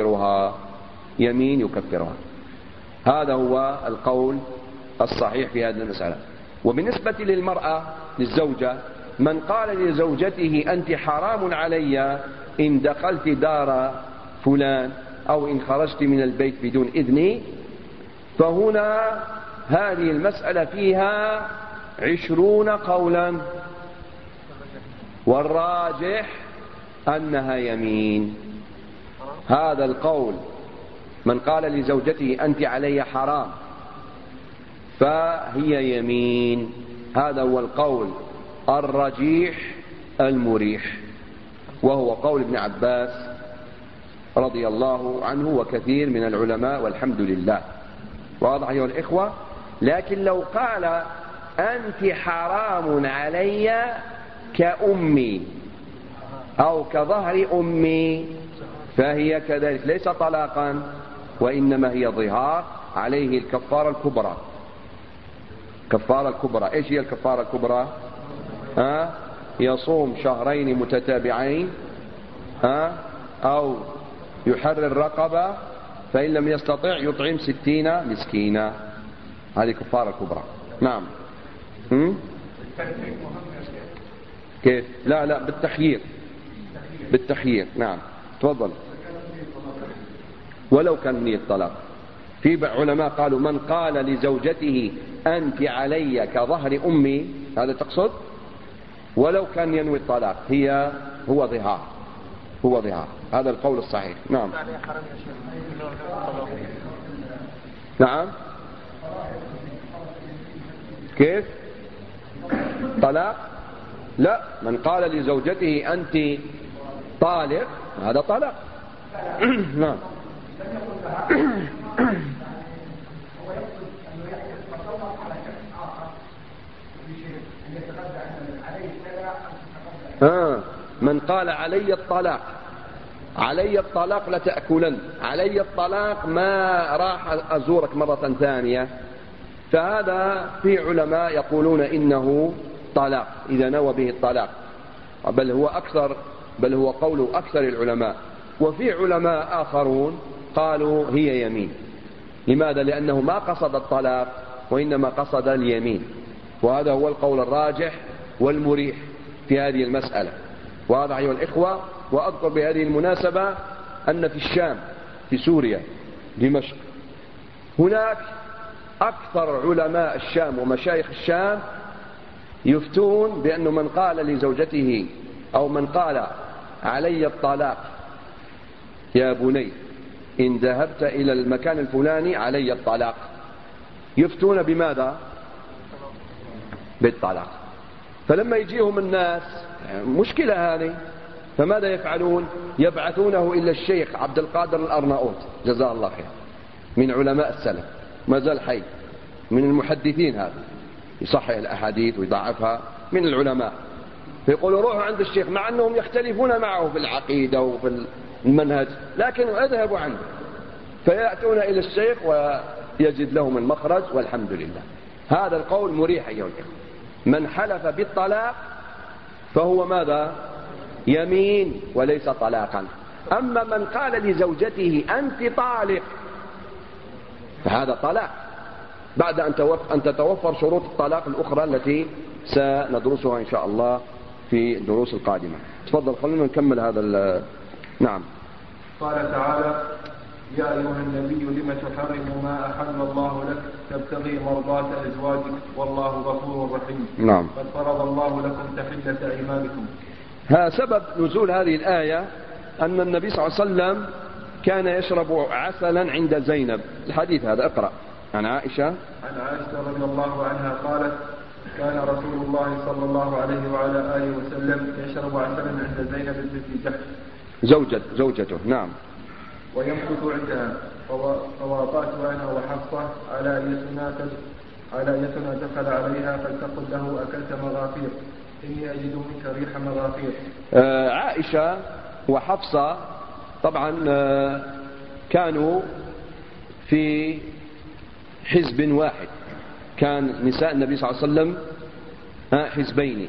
Speaker 1: يكفرها. هذا هو القول الصحيح في هذه المسألة. وبالنسبة للمرأة للزوجة، من قال لزوجته أنت حرام علي إن دخلت دار فلان أو إن خرجت من البيت بدون إذني، فهنا هذه المسألة فيها 20 قولا. والراجح أنها يمين. هذا القول من قال لزوجته أنت علي حرام فهي يمين، هذا هو القول الرجيح المريح، وهو قول ابن عباس رضي الله عنه وكثير من العلماء والحمد لله. واضح أيها الإخوة؟ لكن لو قال أنت حرام علي كأمي أو كظهر أمي فهي كذلك ليس طلاقا وإنما هي ظهار، عليه الكفارة الكبرى. كفارة الكبرى إيش هي الكفارة الكبرى؟ يصوم شهرين متتابعين أو يحرر رقبة، فإن لم يستطع يطعم 60 مسكينا. هذه كفارة كبرى. نعم. كيف؟ لا بالتخيير. بالتخيير. نعم تفضل. ولو كان نية طلاق. في علماء قالوا من قال لزوجته أنت علي كظهر أمي، هذا تقصد؟ ولو كان ينوي الطلاق هو ظهار. هو ظهار، هذا القول الصحيح. نعم. نعم. كيف؟ طلاق؟ لا، من قال لزوجته أنت طالق هذا طلاق. نعم. من قال علي الطلاق، علي الطلاق لتأكلن، علي الطلاق ما راح أزورك مرة ثانية، فهذا في علماء يقولون إنه طلاق إذا نوى به الطلاق، بل هو قول أكثر العلماء. وفي علماء آخرون قالوا هي يمين. لماذا؟ لأنه ما قصد الطلاق وإنما قصد اليمين، وهذا هو القول الراجح والمريح في هذه المسألة. واضح أيها الإخوة؟ وأذكر بهذه المناسبة أن في الشام، في سوريا دمشق، هناك أكثر علماء الشام ومشايخ الشام يفتون بأنه من قال لزوجته أو من قال علي الطلاق يا بني إن ذهبت إلى المكان الفلاني علي الطلاق، يفتون بماذا؟ بالطلاق. فلما يجيهم الناس مشكلة هذه، فماذا يفعلون؟ يبعثونه إلى الشيخ عبد القادر الأرناؤوط جزاه الله خير، من علماء السلف، ما زال حي، من المحدثين، هذا يصحح الأحاديث ويضعفها، من العلماء. فيقولوا روحوا عند الشيخ، مع أنهم يختلفون معه في العقيدة وفي المنهج، لكن اذهبوا عنده. فيأتون إلى الشيخ ويجد لهم المخرج، والحمد لله. هذا القول مريح أيها الإخوة. من حلف بالطلاق فهو ماذا؟ يمين وليس طلاقا. أما من قال لزوجته أنت طالق فهذا طلاق بعد أن تتوفر شروط الطلاق الأخرى التي سندرسها إن شاء الله في الدروس القادمة. تفضل، خلونا نكمل هذا نعم.
Speaker 2: قال تعالى: يا أيها النبي لم تحرم ما أحل الله لك تبتغي مرضات أزواجك والله غفور رحيم.
Speaker 1: نعم.
Speaker 2: قد فرض الله لكم تحلة أيمانكم.
Speaker 1: سبب نزول هذه الآية أن النبي صلى الله عليه وسلم كان يشرب عسلا عند زينب. الحديث هذا اقرأ. عن عائشة
Speaker 2: رضي الله عنها قالت: كان رسول الله صلى الله عليه وعلى آله وسلم يشرب عسلا عند زينب بنت جحش
Speaker 1: زوجته. نعم.
Speaker 2: ويمكث عندها، فوافأت أنا وحفصة على أيتنا دخل عليها فلتقل له أكلت مغافير إني أجد منك ريح مغافير.
Speaker 1: عائشة وحفصة طبعا كانوا في حزب واحد، كان نساء النبي صلى الله عليه وسلم حزبين،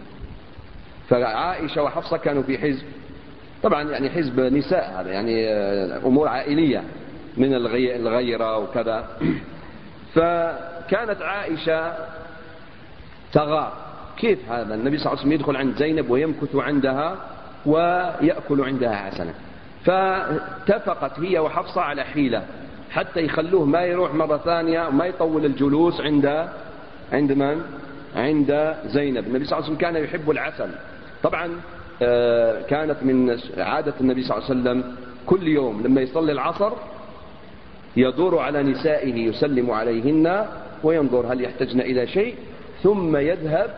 Speaker 1: فعائشة وحفصة كانوا في حزب، طبعا يعني حزب نساء، هذا يعني أمور عائلية من الغيرة وكذا. فكانت عائشة تغار، كيف هذا النبي صلى الله عليه وسلم يدخل عند زينب ويمكث عندها ويأكل عندها عسلا؟ فاتفقت هي وحفصة على حيلة حتى يخلوه ما يروح مرة ثانية، ما يطول الجلوس عند من؟ عند زينب. النبي صلى الله عليه وسلم كان يحب العسل، طبعا كانت من عادة النبي صلى الله عليه وسلم كل يوم لما يصلي العصر يدور على نسائه يسلم عليهن وينظر هل يحتجن إلى شيء، ثم يذهب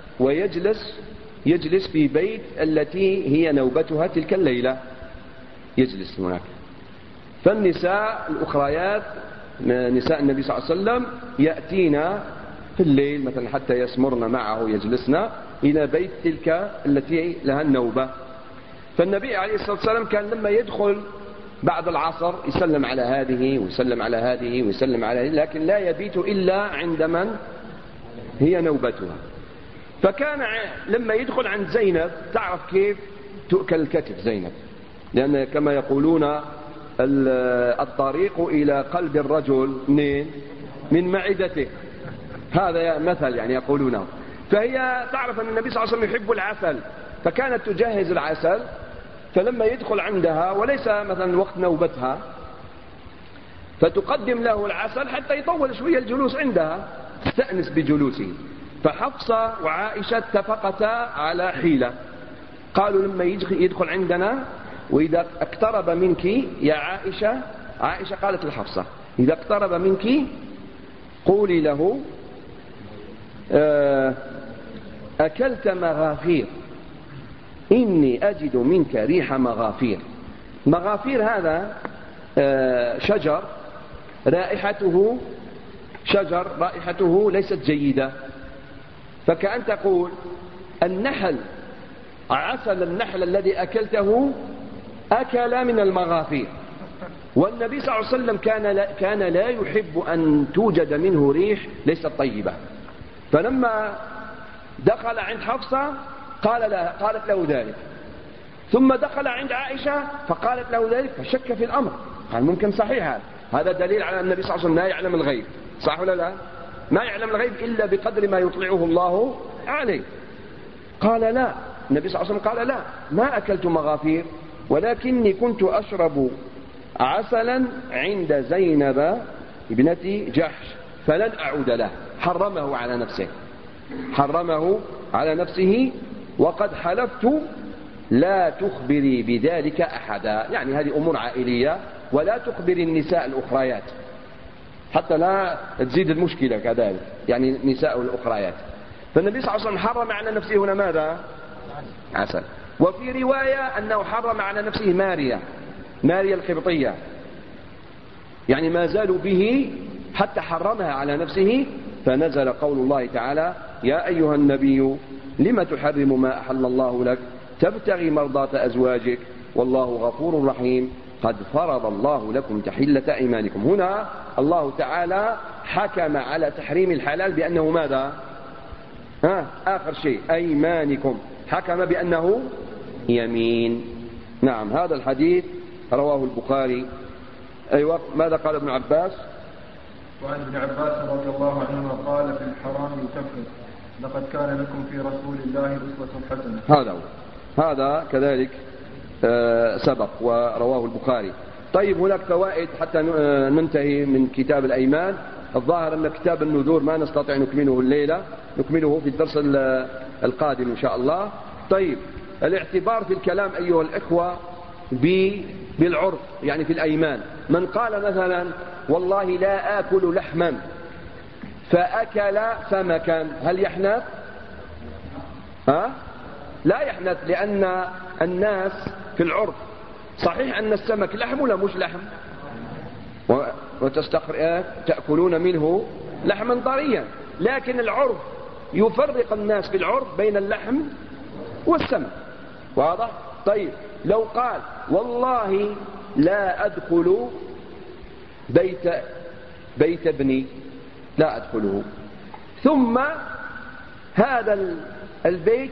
Speaker 1: ويجلس في بيت التي هي نوبتها تلك الليلة، يجلس هناك. فالنساء الأخريات نساء النبي صلى الله عليه وسلم يأتينا في الليل مثلا حتى يسمرن معه يجلسن إلى بيت تلك التي لها النوبة. فالنبي عليه الصلاة والسلام كان لما يدخل بعد العصر يسلم على هذه ويسلم على هذه ويسلم على هذه، لكن لا يبيت إلا عند من هي نوبتها. فكان لما يدخل عند زينب تعرف كيف تؤكل الكتف زينب، لأن كما يقولون الطريق إلى قلب الرجل من معدته، هذا مثل يعني يقولونه. فهي تعرف أن النبي صلى الله عليه وسلم يحب العسل، فكانت تجهز العسل، فلما يدخل عندها وليس مثلا وقت نوبتها فتقدم له العسل حتى يطول شوية الجلوس عندها، تستأنس بجلوسه. فحفصة وعائشة اتفقتا على حيلة، قالوا لما يدخل عندنا وإذا اقترب منك يا عائشة قالت لحفصة إذا اقترب منك قولي له أكلت مغافير، إني أجد منك ريح مغافير. مغافير هذا شجر رائحته ليست جيدة، فكأن تقول عسل النحل الذي أكلته أكل من المغافير. والنبي صلى الله عليه وسلم كان لا يحب أن توجد منه ريح ليست طيبة. فلما دخل عند حفصة قالت له ذلك، ثم دخل عند عائشة فقالت له ذلك، فشك في الأمر، قال ممكن صحيح هذا دليل على النبي صلى الله عليه وسلم لا يعلم الغيب، صح ولا لا؟ ما يعلم الغيب إلا بقدر ما يطلعه الله عليه. قال لا، النبي صلى الله عليه وسلم قال لا، ما أكلت مغافير، ولكني كنت أشرب عسلا عند زينب ابنة جحش فلن أعود له. حرمه على نفسه وقد حلفت لا تخبري بذلك أحدا، يعني هذه أمور عائلية ولا تخبري النساء الأخريات حتى لا تزيد المشكلة كذلك، يعني نساء الأخريات. فالنبي صلى الله عليه وسلم حرم على نفسه هنا ماذا؟ عسل. وفي رواية أنه حرم على نفسه ماريا القبطية، يعني ما زالوا به حتى حرمها على نفسه. فنزل قول الله تعالى يا أيها النبي لم تحرم ما أحل الله لك تبتغي مرضاة أزواجك والله غفور رحيم قد فرض الله لكم تحلة أيمانكم. هنا الله تعالى حكم على تحريم الحلال بأنه ماذا؟ آخر شيء أيمانكم، حكم بأنه يمين. نعم، هذا الحديث رواه البخاري. أيوة، ماذا قال ابن عباس؟
Speaker 2: وعن ابن عباس رضي الله عنهما قال في الحرام يكفر لقد كان لكم في رسول الله أسوة حسنة.
Speaker 1: هذا كذلك سبق ورواه البخاري. طيب، هناك فوائد حتى ننتهي من كتاب الأيمان. الظاهر أن كتاب النذور ما نستطيع نكمله الليلة، نكمله في الدرس القادم إن شاء الله. طيب، الاعتبار في الكلام أيها الإخوة بالعرف، يعني في الأيمان. من قال مثلا والله لا آكل لحما فأكل سمكا، هل يحنث؟ لا يحنث، لأن الناس في العرف صحيح أن السمك لحم ولا مش لحم، تأكلون منه لحما طريا، لكن العرف يفرق الناس في العرف بين اللحم والسمك، واضح؟ طيب، لو قال والله لا أدخل بيت ابني، لا أدخله، ثم هذا البيت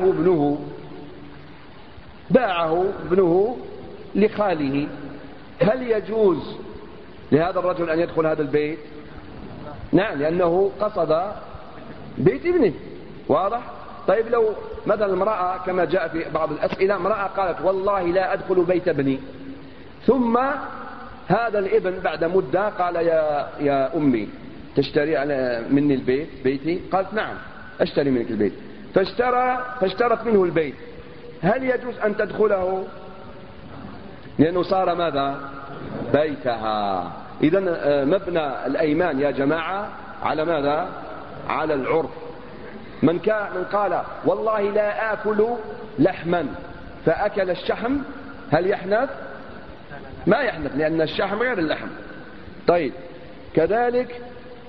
Speaker 1: باعه ابنه لخاله، هل يجوز لهذا الرجل أن يدخل هذا البيت؟ نعم، لأنه قصد بيت ابنه، واضح؟ طيب، لو مثلا امرأة كما جاء في بعض الأسئلة، امرأة قالت والله لا أدخل بيت ابني، ثم هذا الابن بعد مدة قال يا أمي تشتري مني البيت بيتي؟ قالت نعم أشتري منك البيت. فاشترت منه البيت، هل يجوز أن تدخله؟ لأنه صار ماذا؟ بيتها. إذن مبنى الأيمان يا جماعة على ماذا؟ على العرف. من قال والله لا آكل لحما فأكل الشحم، هل يحنث؟ ما يحنث، لأن الشحم غير اللحم. طيب، كذلك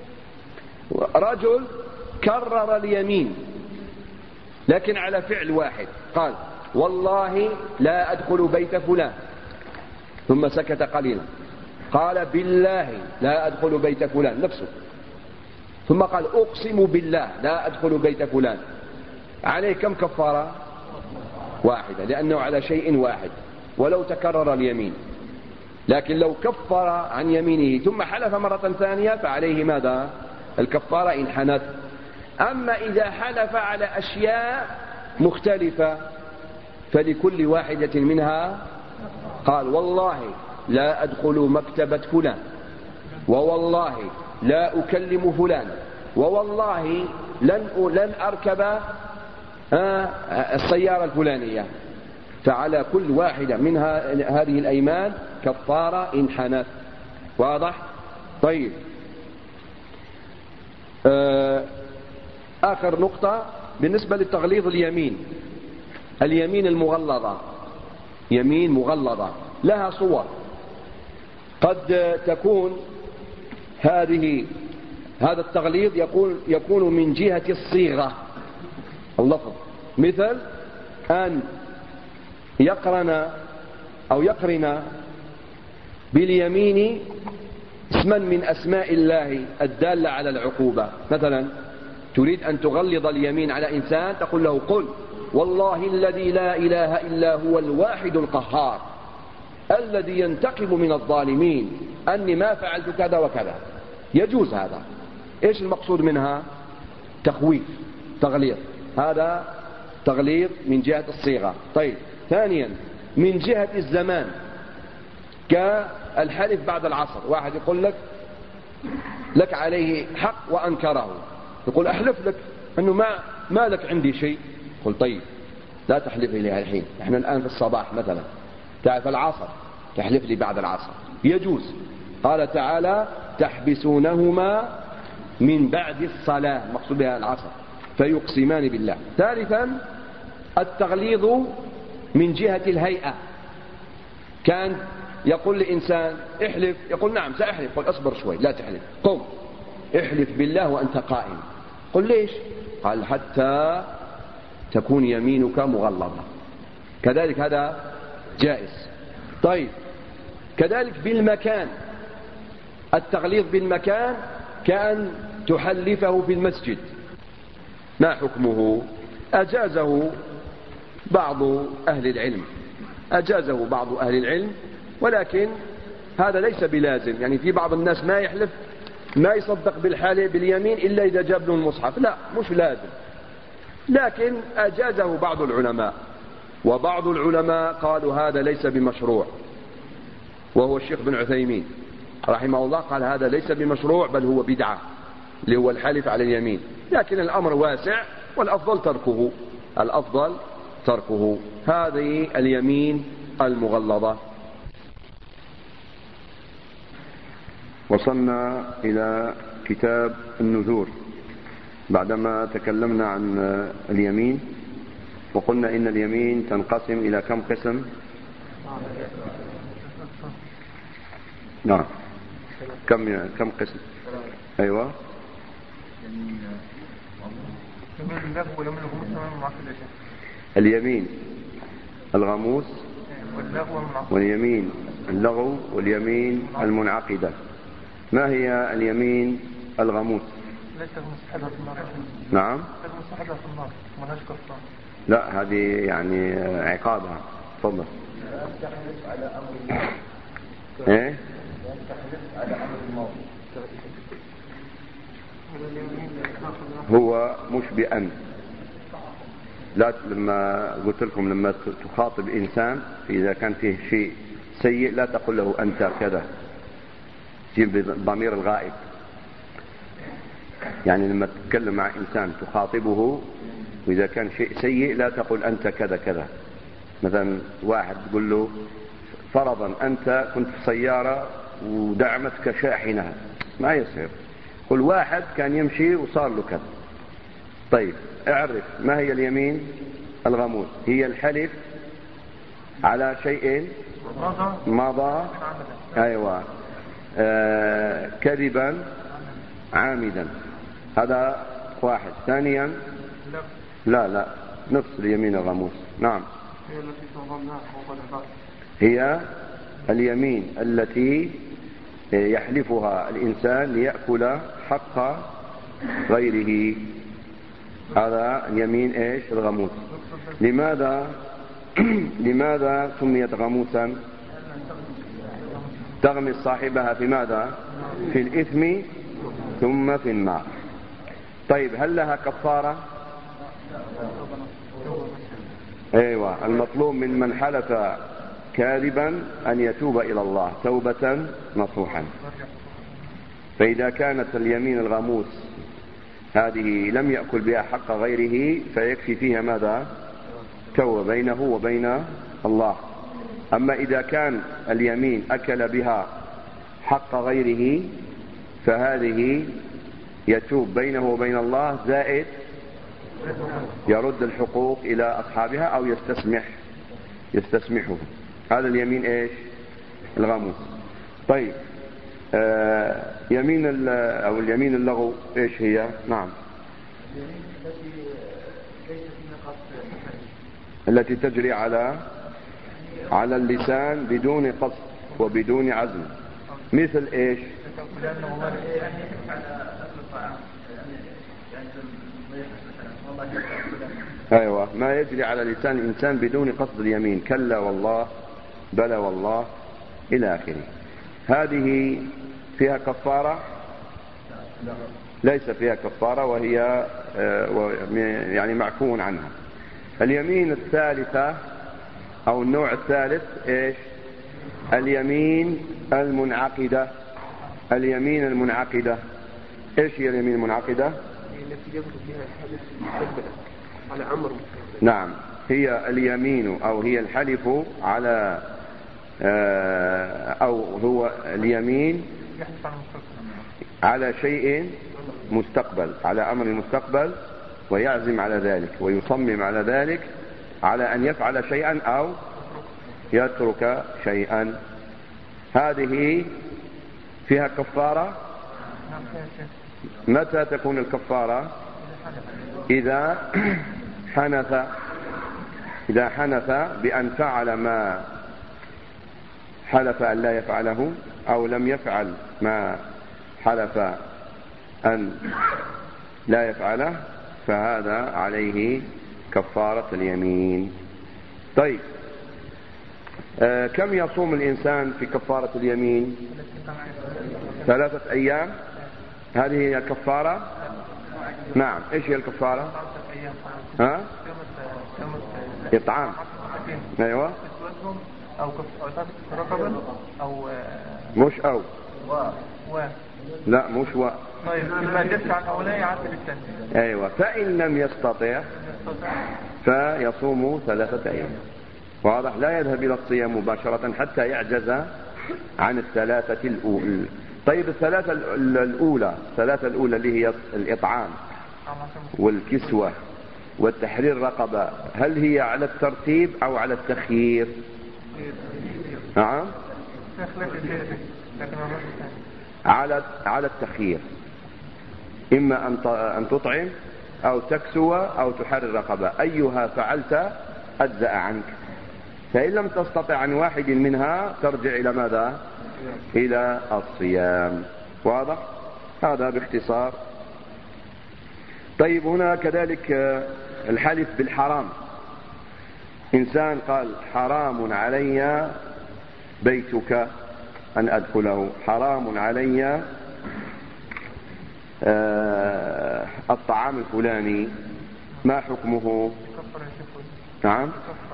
Speaker 1: رجل كرر اليمين لكن على فعل واحد، قال والله لا أدخل بيت فلان، ثم سكت قليلا، قال بالله لا أدخل بيت فلان نفسه، ثم قال أقسم بالله لا أدخل بيت فلان، عليه كم كفارة؟ واحدة، لأنه على شيء واحد ولو تكرر اليمين. لكن لو كفر عن يمينه ثم حلف مرة ثانية فعليه ماذا؟ الكفارة إن حنث. أما إذا حلف على أشياء مختلفة فلكل واحدة منها، قال والله لا أدخل مكتبة فلان، ووالله لا أكلم فلان، ووالله لن أركب السيارة الفلانية، فعلى كل واحدة من هذه الأيمان كفارة إن حنث. واضح؟ طيب، آخر نقطة بالنسبة لتغليظ اليمين، اليمين المغلظة، يمين مغلظة لها صور. قد تكون هذا التغليظ يكون من جهة الصيغة، اللفظ، مثل أن يقرن باليمين اسما من أسماء الله الدالة على العقوبة. مثلا تريد أن تغلظ اليمين على إنسان، تقول له قل والله الذي لا إله إلا هو الواحد القهار الذي ينتقم من الظالمين أني ما فعلت كذا وكذا. يجوز هذا. إيش المقصود منها؟ تخويف، تغليظ. هذا تغليظ من جهة الصيغة. طيب، ثانيا من جهة الزمان، كالحلف بعد العصر، واحد يقول لك عليه حق وأنكره، يقول أحلف لك أنه ما لك عندي شيء، قل طيب لا تحلف لي الحين، احنا الآن في الصباح مثلا، تعرف العصر تحلف لي بعد العصر، يجوز. قال تعالى تحبسونهما من بعد الصلاة، مقصود بها العصر، فيقسمان بالله. ثالثا التغليظ من جهة الهيئة، كان يقول لإنسان احلف، يقول نعم سأحلف، قل أصبر شوي لا تحلف، قم احلف بالله وأنت قائم، قل ليش؟ قال حتى تكون يمينك مغلظة. كذلك هذا جائز. طيب، كذلك بالمكان، التغليظ بالمكان كأن تحلفه في المسجد، ما حكمه؟ أجازه بعض أهل العلم، ولكن هذا ليس بلازم. يعني في بعض الناس ما يحلف، ما يصدق باليمين إلا إذا جاب له المصحف، لا مش لازم، لكن أجازه بعض العلماء، وبعض العلماء قالوا هذا ليس بمشروع، وهو الشيخ بن عثيمين رحمه الله قال هذا ليس بمشروع بل هو بدعة، اللي هو الحلف على اليمين، لكن الأمر واسع والأفضل تركه. هذه اليمين المغلظة.
Speaker 3: وصلنا إلى كتاب النذور بعدما تكلمنا عن اليمين، وقلنا إن اليمين تنقسم إلى كم قسم؟ نعم، كم قسم؟ أيوة، اليمين الغموس، واليمين اللغو، واليمين المنعقدة. ما هي اليمين الغموس؟ نعم، لا هذه يعني عقابها. تفضل. ايه؟ هو مش بأن، لا، لما قلت لكم لما تخاطب إنسان إذا كان فيه شيء سيء لا تقول له أنت كذا، جيب ضمير الغائب. يعني لما تتكلم مع إنسان تخاطبه، وإذا كان شيء سيء لا تقول أنت كذا كذا. مثلا واحد تقول له فرضا أنت كنت في سيارة ودعمتك شاحنة، ما يصير. قل واحد كان يمشي وصار له كذا. طيب اعرف ما هي اليمين الغموس؟ هي الحلف على شيء مضى، أيوة، كذبا عامدا، هذا واحد. ثانيا لا نفس اليمين الغموس. نعم، هي اليمين التي يحلفها الإنسان ليأكل حق غيره، هذا اليمين إيش؟ الغموس. لماذا سميت غموسا؟ تغمس صاحبها في ماذا؟ في الإثم ثم في النار. طيب هل لها كفارة؟ أيوة، المطلوب من حلف كاذبا أن يتوب إلى الله توبة نصوحا. فإذا كانت اليمين الغموس هذه لم يأكل بها حق غيره فيكفي فيها ماذا؟ توبة بينه وبين الله. أما إذا كان اليمين أكل بها حق غيره فهذه يتوب بينه وبين الله، زائد يرد الحقوق إلى أصحابها أو يستسمحه. هذا اليمين إيش؟ الغموس. طيب يمين أو اليمين اللغو إيش هي؟ نعم، التي تجري على اللسان بدون قصد وبدون عزم. مثل إيش؟ أيوة، ما يجري على لسان الإنسان بدون قصد اليمين، كلا والله، بلى والله، إلى آخره. هذه فيها كفارة؟ ليس فيها كفارة، وهي يعني معفو عنها. اليمين الثالثة أو النوع الثالث إيش؟ اليمين المنعقدة. اليمين المنعقدة إيش هي اليمين المنعقدة؟
Speaker 2: التي يبدو فيها الحلف على أمر.
Speaker 3: نعم، هي اليمين أو هي الحلف على أو هو اليمين على شيء مستقبل، على أمر مستقبل، ويعزم على ذلك ويصمم على ذلك، على أن يفعل شيئا أو يترك شيئا. هذه فيها كفارة. متى تكون الكفارة؟ إذا حنث بأن فعل ما حلف أن لا يفعله، أو لم يفعل ما حلف أن لا يفعله، فهذا عليه كفارة اليمين. طيب كم يصوم الإنسان في كفارة اليمين؟ 3 أيام. هذه هي الكفارة. نعم، إيش هي الكفارة؟ إطعام. أيوة،
Speaker 2: أو رقبا أو
Speaker 3: مش أو لا مش و.
Speaker 2: طيب ما جبت عن أولئي عدل الثاني.
Speaker 3: أيوة، فإن لم يستطع فيصوم 3 أيام. واضح؟ لا يذهب إلى الصيام مباشرة حتى يعجز عن 3 الأولى. طيب 3 الأولى اللي هي الإطعام والكسوة والتحرير رقبة، هل هي على الترتيب أو على التخيير؟ نعم، على التخيير، إما أن تطعم أو تكسو أو تحرر رقبة، أيها فعلت أجزأ عنك. فإن لم تستطع عن واحد منها ترجع إلى ماذا؟ إلى الصيام. واضح؟ هذا باختصار. طيب هنا كذلك الحلف بالحرام. إنسان قال حرام علي بيتك أن أدخله، حرام علي الطعام الفلاني، ما حكمه؟ نعم،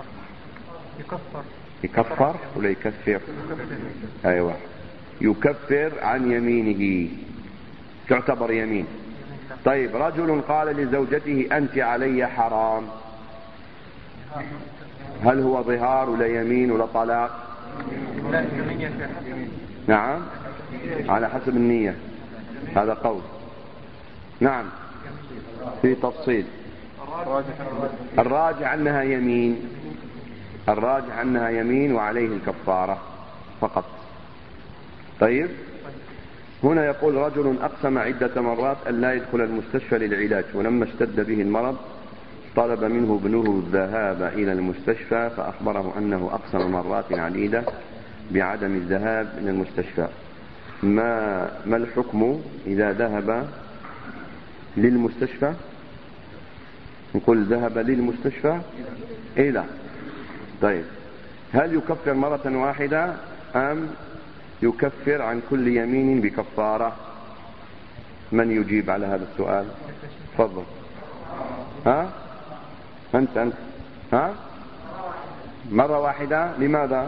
Speaker 3: يكفر ولا يكفر؟ أيوة، يكفر عن يمينه، تعتبر يمين. طيب رجل قال لزوجته أنت علي حرام، هل هو ظهار ولا يمين ولا طلاق؟ نعم على حسب النية، هذا قول. نعم في تفصيل. الراجح أنها يمين، الراجح أنها يمين وعليه الكفارة فقط. طيب هنا يقول رجل أقسم عدة مرات أن لا يدخل المستشفى للعلاج، ولما اشتد به المرض طلب منه ابنه الذهاب إلى المستشفى، فأخبره أنه أقسم مرات عديدة بعدم الذهاب إلى المستشفى. ما الحكم إذا ذهب للمستشفى؟ نقول ذهب للمستشفى إلى. طيب هل يكفر مرة واحدة أم يكفر عن كل يمين بكفارة؟ من يجيب على هذا السؤال؟ تفضل. ها أنت ها مرة واحدة. لماذا؟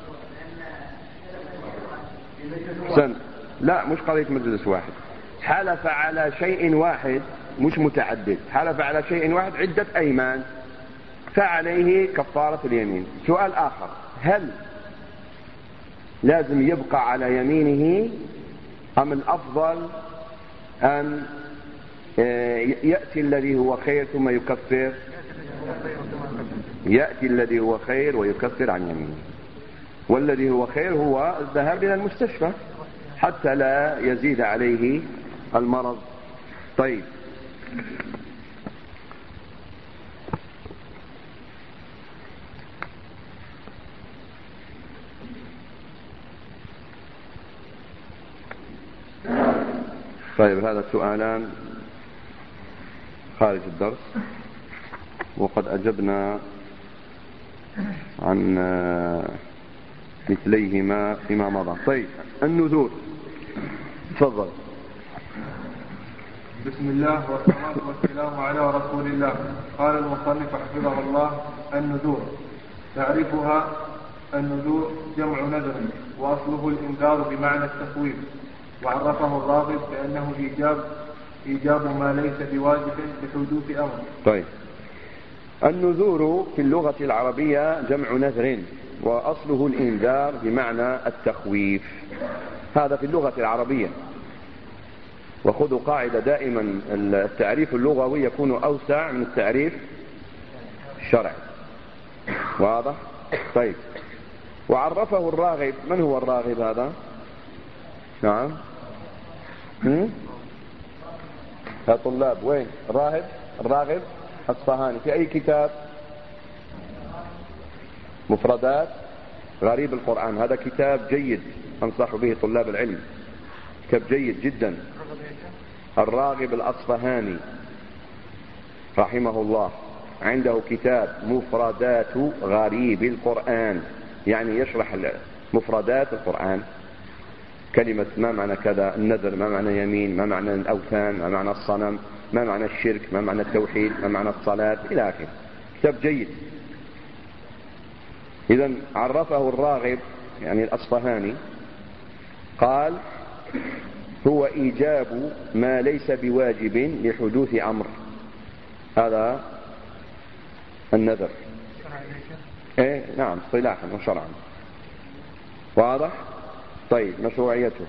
Speaker 3: سن لا مش قضية مجلس واحد، حلف على شيء واحد مش متعدد، حلف على شيء واحد عدة أيمان فعليه كفارة اليمين. سؤال آخر، هل لازم يبقى على يمينه أم الأفضل أن يأتي الذي هو خير ثم يكفر؟ يأتي الذي هو خير ويكفر عن يمينه، والذي هو خير هو الذهاب إلى المستشفى حتى لا يزيد عليه المرض. طيب هذا سؤالان خارج الدرس وقد أجبنا عن مثليهما فيما مضى. طيب النذور، تفضل.
Speaker 2: بسم الله والصلاة والسلام على رسول الله. قال المصنف حفظه الله: النذور تعرفها. النذور جمع نذر، وأصله الإنذار بمعنى التخويف، وعرفه الراغب بأنه إيجاب ما ليس بواجب بحدوث أمر.
Speaker 3: طيب النذور في اللغة العربية جمع نذر، وأصله الإنذار بمعنى التخويف، هذا في اللغة العربية. وخذوا قاعدة دائما، التعريف اللغوي يكون أوسع من التعريف الشرعي. واضح؟ طيب وعرفه الراغب. من هو الراغب هذا؟ نعم يا طلاب وين الراغب أصفهاني في أي كتاب؟ مفردات غريب القرآن، هذا كتاب جيد أنصح به طلاب العلم، كتاب جيد جدا. الراغب الأصفهاني رحمه الله عنده كتاب مفردات غريب القرآن، يعني يشرح مفردات القرآن، كلمة ما معنى كذا، النذر ما معنى يمين، ما معنى الأوثان، ما معنى الصنم، ما معنى الشرك، ما معنى التوحيد، ما معنى الصلاة إلى آخره. كتاب جيد. إذا عرفه الراغب يعني الأصفهاني قال هو إيجاب ما ليس بواجب لحدوث أمر، هذا النذر. إيه نعم اصطلاحا وشرعا. واضح؟ طيب مشروعيتها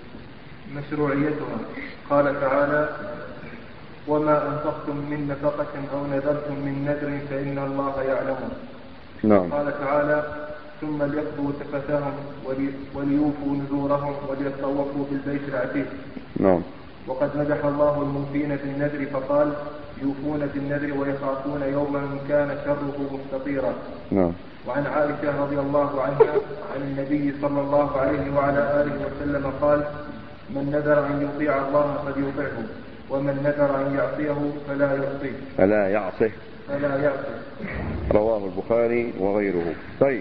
Speaker 2: قال تعالى: وما أنفقتم من نفقة أو نذرتم من نذر فإن الله يعلمه.
Speaker 3: نعم.
Speaker 2: قال تعالى: ثم ليقضوا تفتهم وليوفوا نذورهم وليطوفوا بالبيت العتيق.
Speaker 3: نعم.
Speaker 2: وقد مدح الله الموفين بالنذر فقال: يوفون بالنذر ويخافون يوما كان شره مستطيرا.
Speaker 3: نعم.
Speaker 2: وعن عائشة رضي الله عنها عن النبي صلى الله عليه وعلى آله وسلم قال: من نذر أن يطيع الله فليطعه، ومن نذر أن يعصيه فلا يعصيه.
Speaker 3: رواه البخاري وغيره. طيب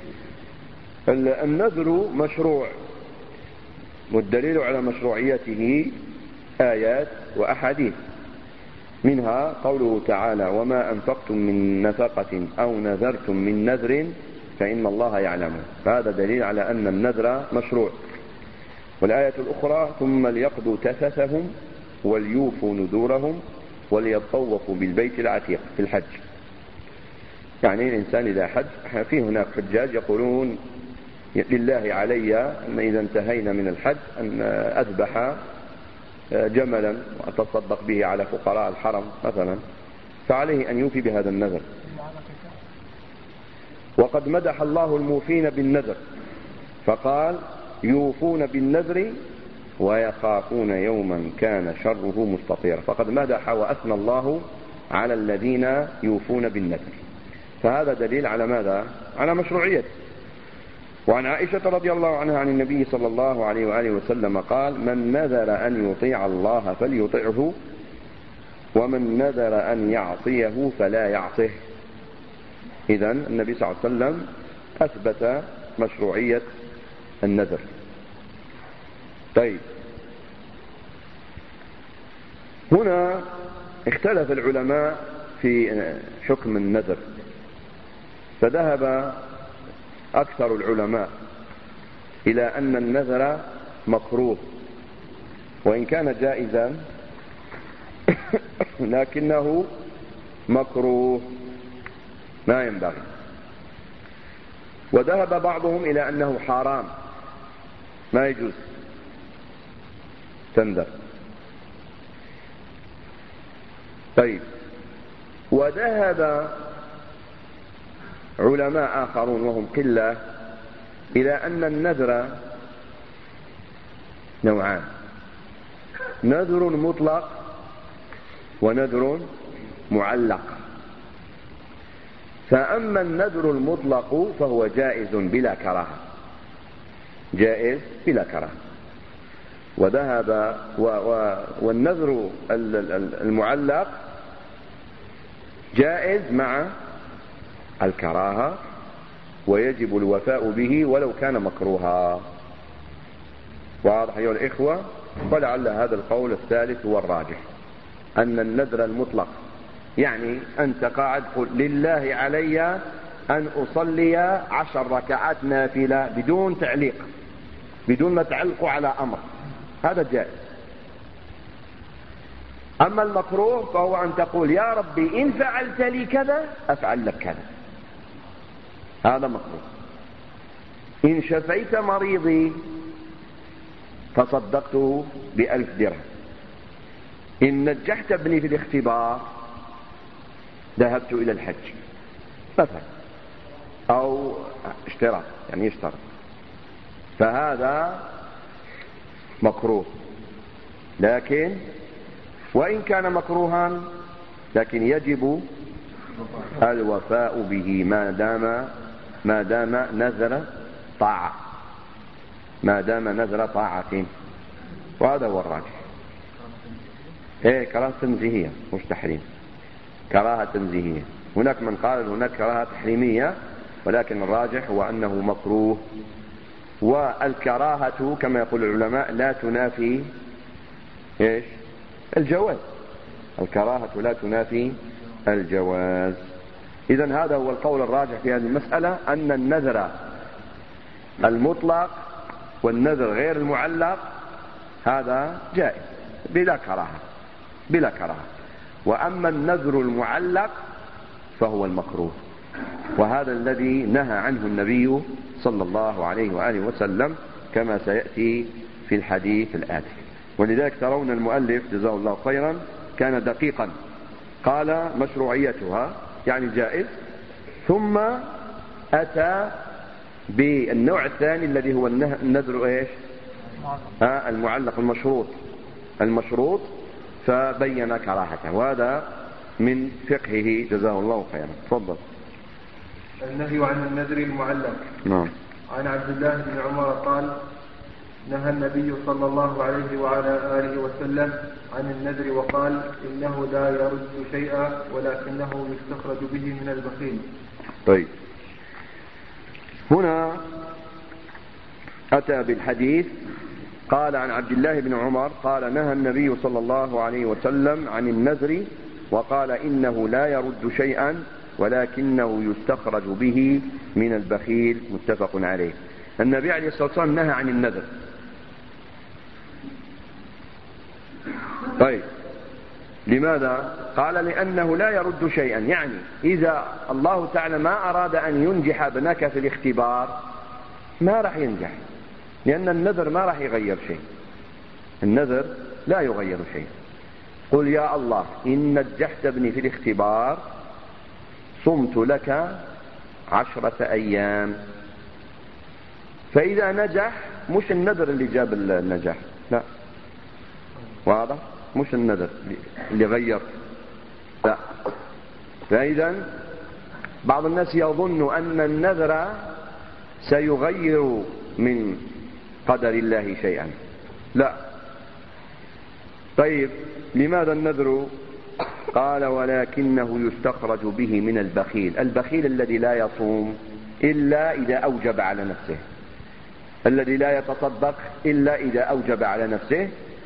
Speaker 3: النذر مشروع، والدليل على مشروعيته آيات وأحاديث، منها قوله تعالى: وما أنفقتم من نفقة أو نذرتم من نذر فإن الله يعلمه، فهذا دليل على أن النذر مشروع. والآية الأخرى: ثم ليقضوا تفثهم وليوفوا نذورهم وليطوفوا بالبيت العتيق في الحج. يعني الإنسان إذا حج، في هناك حجاج يقولون لله علي أن إذا انتهينا من الحج أن أذبح جملا وأتصدق به على فقراء الحرم مثلا، فعليه أن يوفي بهذا النذر. وقد مدح الله الموفين بالنذر فقال يوفون بالنذر ويخافون يوما كان شره مستطيرا، فقد مدح وأثنى الله على الذين يوفون بالنذر، فهذا دليل على ماذا؟ على مشروعيته. وعن عائشة رضي الله عنها عن النبي صلى الله عليه وآله وسلم قال من نذر أن يطيع الله فليطعه ومن نذر أن يعصيه فلا يعصه. إذن النبي صلى الله عليه وسلم أثبت مشروعية النذر. طيب، هنا اختلف العلماء في حكم النذر، فذهب أكثر العلماء إلى أن النذر مكروه وإن كان جائزا لكنه مكروه ما ينبغي. وذهب بعضهم إلى أنه حرام ما يجوز تنذر. طيب، وذهب علماء آخرون وهم قلة إلى أن النذر نوعان: نذر مطلق ونذر معلق. فأما النذر المطلق فهو جائز بلا كراهة، جائز بلا كراهة. وذهب والنذر المعلق جائز مع الكراهة ويجب الوفاء به ولو كان مكروها. واضح أيها الإخوة؟ ولعل هذا القول الثالث هو الراجح، أن النذر المطلق يعني أنت قاعد قل لله علي أن أصلي 10 ركعات نافلة بدون تعليق، بدون ما تعلق على أمر، هذا جائز. أما المكروه فهو أن تقول يا ربي إن فعلت لي كذا أفعل لك كذا، هذا مكروه. إن شفيت مريضي تصدقته ب1000 درهم، إن نجحت ابني في الاختبار ذهبت إلى الحج مثلا، أو اشتراك يعني يشترط، فهذا مكروه. لكن وإن كان مكروها لكن يجب الوفاء به ما دام نذر طاعة، ما دام نذر طاعة، وهذا هو الراجح. كراهة تنزيهية مش تحريم، كراهة تنزيهية. هناك من قال هناك كراهة تحريمية، ولكن الراجح هو أنه مكروه. والكراهة كما يقول العلماء لا تنافي الجواز، الكراهة لا تنافي الجواز. إذن هذا هو القول الراجح في هذه المسألة، أن النذر المطلق والنذر غير المعلق هذا جائز بلا كراهة، بلا كراهة. وأما النذر المعلق فهو المكروه، وهذا الذي نهى عنه النبي صلى الله عليه وآله وسلم كما سيأتي في الحديث الآتي. ولذلك ترون المؤلف جزاه الله خيرا كان دقيقا، قال مشروعيتها يعني جائز، ثم أتى بالنوع الثاني الذي هو النذر المعلق المشروط، فبين كراهته، وهذا من فقهه جزاه الله خيرا. تفضل.
Speaker 2: النهي عن النذر المعلق.
Speaker 3: نعم.
Speaker 2: عن عبد الله بن عمر قال نهى النبي صلى الله عليه وعلى آله وسلم عن النذر وقال إنه لا يرد شيئا ولكنه يستخرج به من البخيل.
Speaker 3: طيب، هنا أتى بالحديث قال عن عبد الله بن عمر قال نهى النبي صلى الله عليه وسلم عن النذر وقال إنه لا يرد شيئا ولكنه يستخرج به من البخيل، متفق عليه. النبي عليه الصلاة والسلام نهى عن النذر، طيب لماذا؟ قال لأنه لا يرد شيئا. يعني إذا الله تعالى ما أراد أن ينجح ابنك في الاختبار ما راح ينجح، لأن النذر ما راح يغير شيء. النذر لا يغير شيء. قل يا الله إن نجحت ابني في الاختبار صمت لك 10 أيام. فإذا نجح مش النذر اللي جاب النجاح، لا، واضح؟ مش النذر اللي غير، لا. فإذا بعض الناس يظن أن النذر سيغير من قدر الله شيئا، لا. طيب لماذا النذر؟ قال ولكنه يستخرج به من البخيل. البخيل الذي لا يصوم إلا إذا أوجب على نفسه، الذي لا يتصدق إلا إذا أوجب على نفسه.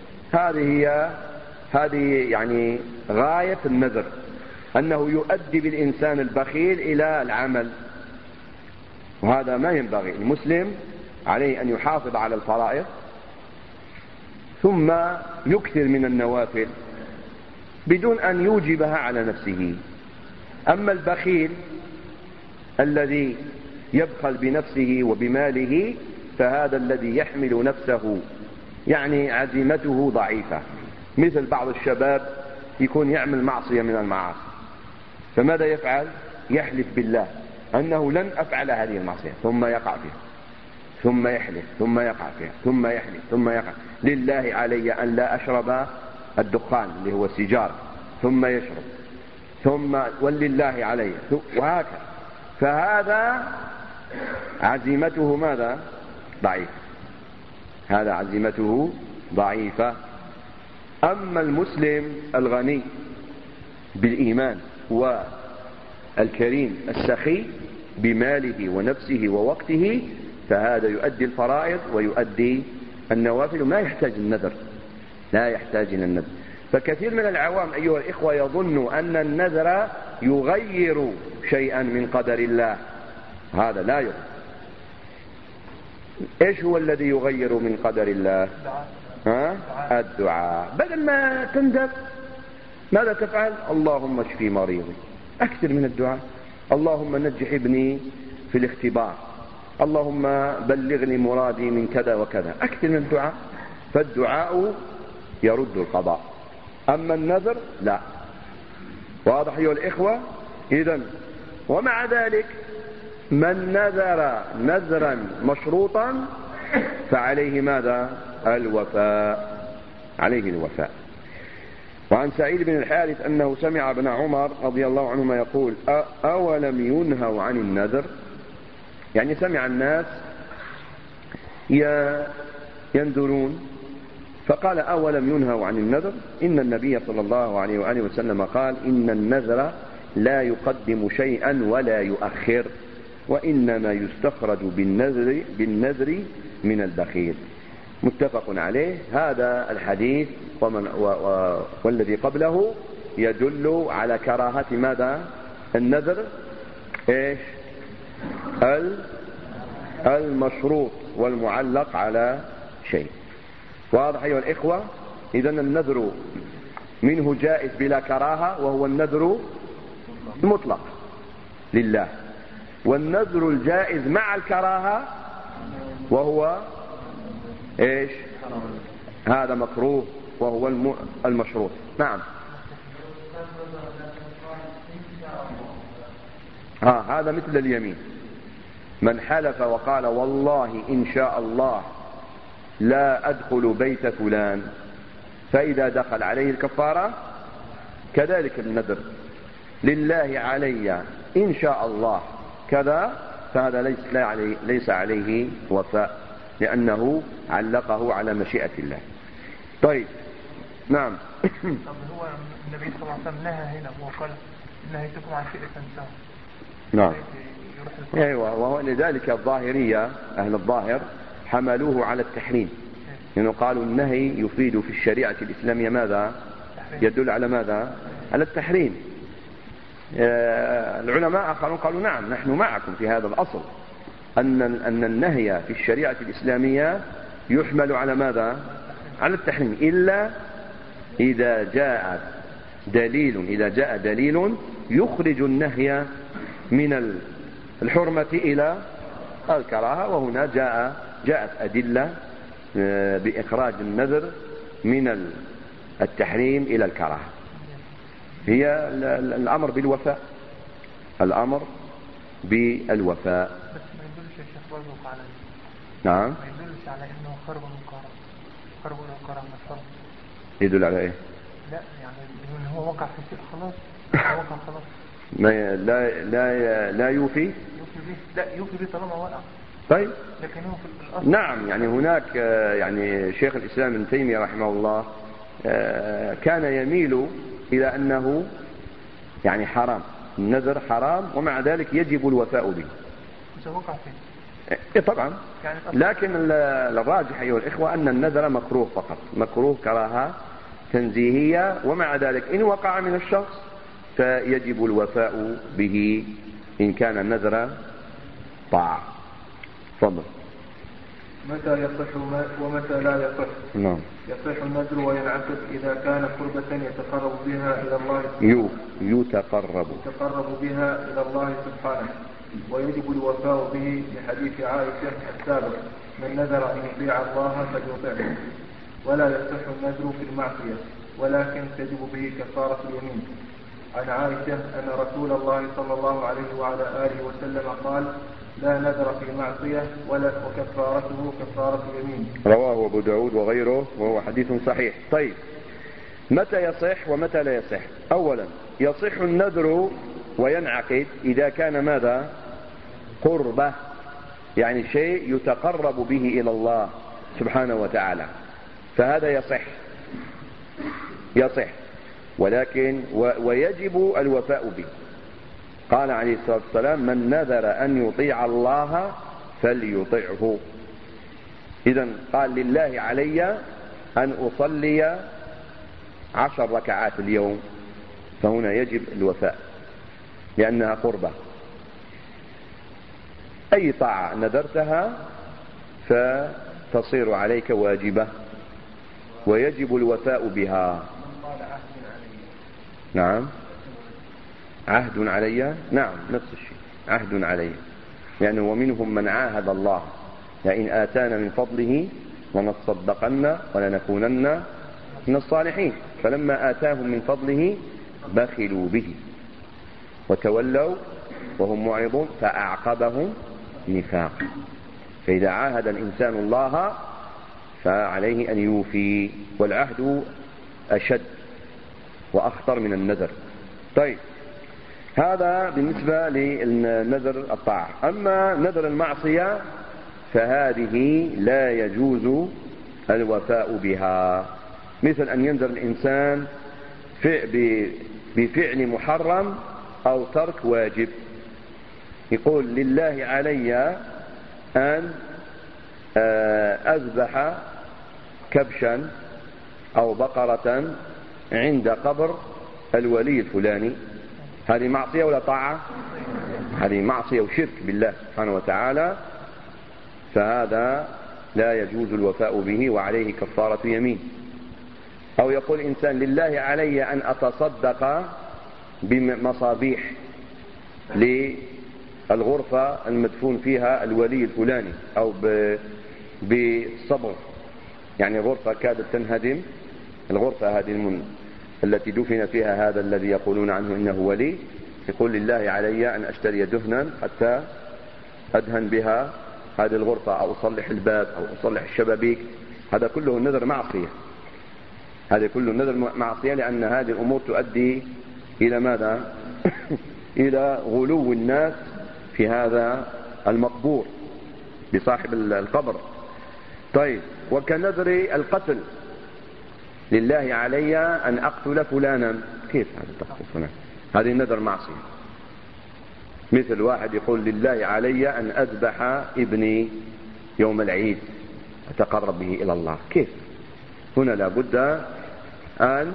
Speaker 3: هذه يعني غاية النذر، أنه يؤدي بالإنسان البخيل إلى العمل، وهذا ما ينبغي. المسلم عليه أن يحافظ على الفرائض ثم يكثر من النوافل بدون أن يوجبها على نفسه. أما البخيل الذي يبخل بنفسه وبماله فهذا الذي يحمل نفسه يعني عزيمته ضعيفة. مثل بعض الشباب يكون يعمل معصية من المعاصي، فماذا يفعل؟ يحلف بالله أنه لن أفعل هذه المعصية، ثم يقع فيها، ثم يحلف، ثم يقع فيها، ثم يحلف، ثم يقع. لله علي أن لا أشرب الدخان اللي هو السيجار، ثم يشرب، ثم ولله علي، وهكذا. فهذا عزيمته ماذا؟ ضعيفة. هذا عزيمته ضعيفة. أما المسلم الغني بالإيمان والكريم السخي بماله ونفسه ووقته فهذا يؤدي الفرائض ويؤدي النوافل وما يحتاج النذر، لا يحتاج إلى النذر. فكثير من العوام أيها الإخوة يظن أن النذر يغير شيئا من قدر الله. هذا لا يغير. إيش هو الذي يغير من قدر الله؟ الدعاء. بدل ما تندب ماذا تفعل؟ اللهم اشفي مريضي. أكثر من الدعاء. اللهم نجح ابني في الاختبار، اللهم بلغني مرادي من كذا وكذا. أكثر من الدعاء. فالدعاء يرد القضاء، أما النذر لا. واضح أيها الإخوة؟ إذن ومع ذلك من نذر نذرا مشروطا فعليه ماذا؟ الوفاء، عليه الوفاء. وعن سعيد بن الحارث أنه سمع ابن عمر رضي الله عنهما يقول أولم ينهوا عن النذر؟ يعني سمع الناس ينذرون فقال أولم ينهوا عن النذر؟ إن النبي صلى الله عليه وآله وسلم قال إن النذر لا يقدم شيئا ولا يؤخر، وإنما يستخرج بالنذر من البخيل. متفق عليه. هذا الحديث والذي قبله يدل على كراهة ماذا؟ النذر إيش؟ المشروط والمعلق على شيء. واضح أيها الإخوة؟ إذن النذر منه جائز بلا كراهة وهو النذر المطلق لله، والنذر الجائز مع الكراهة وهو إيش؟ هذا مكروه وهو المشروط. نعم. هذا مثل اليمين. من حلف وقال والله إن شاء الله لا أدخل بيت فلان، فإذا دخل عليه الكفارة. كذلك النذر لله علي إن شاء الله كذا، فهذا ليس عليه وفاء لأنه علقه على مشيئة الله. طيب نعم.
Speaker 2: هو النبي صلى الله عليه وسلم نهى هنا وقال نهيتكم عن شيء تنساه.
Speaker 3: نعم. أيوة. وهو لذلك الظاهرية أهل الظاهر حملوه على التحريم، لأنه قالوا النهي يفيد في الشريعة الإسلامية ماذا؟ يدل على ماذا؟ على التحريم. العلماء آخرون قالوا نعم نحن معكم في هذا الأصل، أن النهي في الشريعة الإسلامية يحمل على ماذا؟ على التحريم، إلا إذا جاء دليل يخرج النهي من الحرمة إلى الكراهة، وهنا جاءت أدلة بإخراج النذر من التحريم إلى الكراهة. هي الأمر بالوفاء، الأمر بالوفاء.
Speaker 4: بس ما يدلش يا شيخ برضه على
Speaker 3: نعم،
Speaker 4: ما يدلش على انه خرب المكاره، خرب المكاره من الفرض.
Speaker 3: يدل على ايه؟
Speaker 4: لا يعني ان هو وقع في شيء خلاص، هو وقع خلاص.
Speaker 3: ما لا يوفي
Speaker 4: به، لا يوفي به طالما وقع.
Speaker 3: طيب،
Speaker 4: لكن هو في الأصل
Speaker 3: نعم، يعني هناك يعني شيخ الإسلام ابن تيمية رحمه الله كان يميل إلى أنه يعني حرام، النذر حرام، ومع ذلك يجب الوفاء به.
Speaker 4: مش وقع
Speaker 3: فيه طبعا، لكن الراجح أيها الإخوة أن النذر مكروه فقط، مكروه كراهة تنزيهية، ومع ذلك إن وقع من الشخص فيجب الوفاء به إن كان النذر طاعة. تفضل.
Speaker 2: متى يصح ومتى لا يصح؟
Speaker 3: نعم.
Speaker 2: يصح النذر وينعقد إذا كان قربة يتقرب بها إلى الله يتقرب بها إلى الله سبحانه، ويجب الوفاء به لحديث عائشة السابق: من نذر أن يطيع الله فليطعه. ولا يصح النذر في المعصية، ولكن تجب به كفارة اليمين. عن عائشة أن رسول الله صلى الله عليه وعلى آله وسلم قال: لا نذر في معصية وكفارته كفارة اليمين.
Speaker 3: رواه أبو داود وغيره، وهو حديث صحيح. طيب، متى يصح ومتى لا يصح؟ أولا، يصح النذر وينعقد إذا كان ماذا؟ قربة، يعني شيء يتقرب به إلى الله سبحانه وتعالى، فهذا يصح، ولكن ويجب الوفاء به. قال عليه الصلاة والسلام: من نذر أن يطيع الله فليطعه. إذن قال: لله علي أن أصلي 10 ركعات اليوم، فهنا يجب الوفاء لأنها قربة. أي طاعة نذرتها فتصير عليك واجبة ويجب الوفاء بها. نعم، عهد علي، نعم، نفس الشيء، عهد علي، لأنه ومنهم من عاهد الله لئن آتانا من فضله لنصدقن ولنكونن من الصالحين، فلما آتاهم من فضله بخلوا به وتولوا وهم معرضون فأعقبهم نفاقا. فإذا عاهد الإنسان الله فعليه أن يوفي، والعهد أشد وأخطر من النذر. طيب، هذا بالنسبة للنذر الطاعة. أما نذر المعصية فهذه لا يجوز الوفاء بها، مثل أن ينذر الإنسان بفعل محرم أو ترك واجب. يقول: لله علي أن أذبح كبشا أو بقرة عند قبر الولي الفلاني. هذه معصية ولا طاعة؟ هذه معصية وشرك بالله سبحانه وتعالى، فهذا لا يجوز الوفاء به وعليه كفارة يمين. أو يقول إنسان: لله علي أن أتصدق بمصابيح للغرفة المدفون فيها الولي الفلاني، أو بالصبغ، يعني غرفة كادت تنهدم، الغرفة هذه التي دفن فيها هذا الذي يقولون عنه إنه ولي، يقول: لله علي أن أشتري دهنا حتى أدهن بها هذه الغرفة، أو أصلح الباب، أو أصلح الشبابيك. هذا كله نذر معصية، هذا كله نذر معصية، لأن هذه الأمور تؤدي إلى ماذا؟ إلى غلو الناس في هذا المقبور بصاحب القبر. طيب، وكنذر القتل: لله علي أن أقتل فلانا. كيف هذا تقتل فلان؟ هذه نذر معصية. مثل واحد يقول: لله علي أن أذبح ابني يوم العيد أتقرب به إلى الله. كيف؟ هنا لابد أن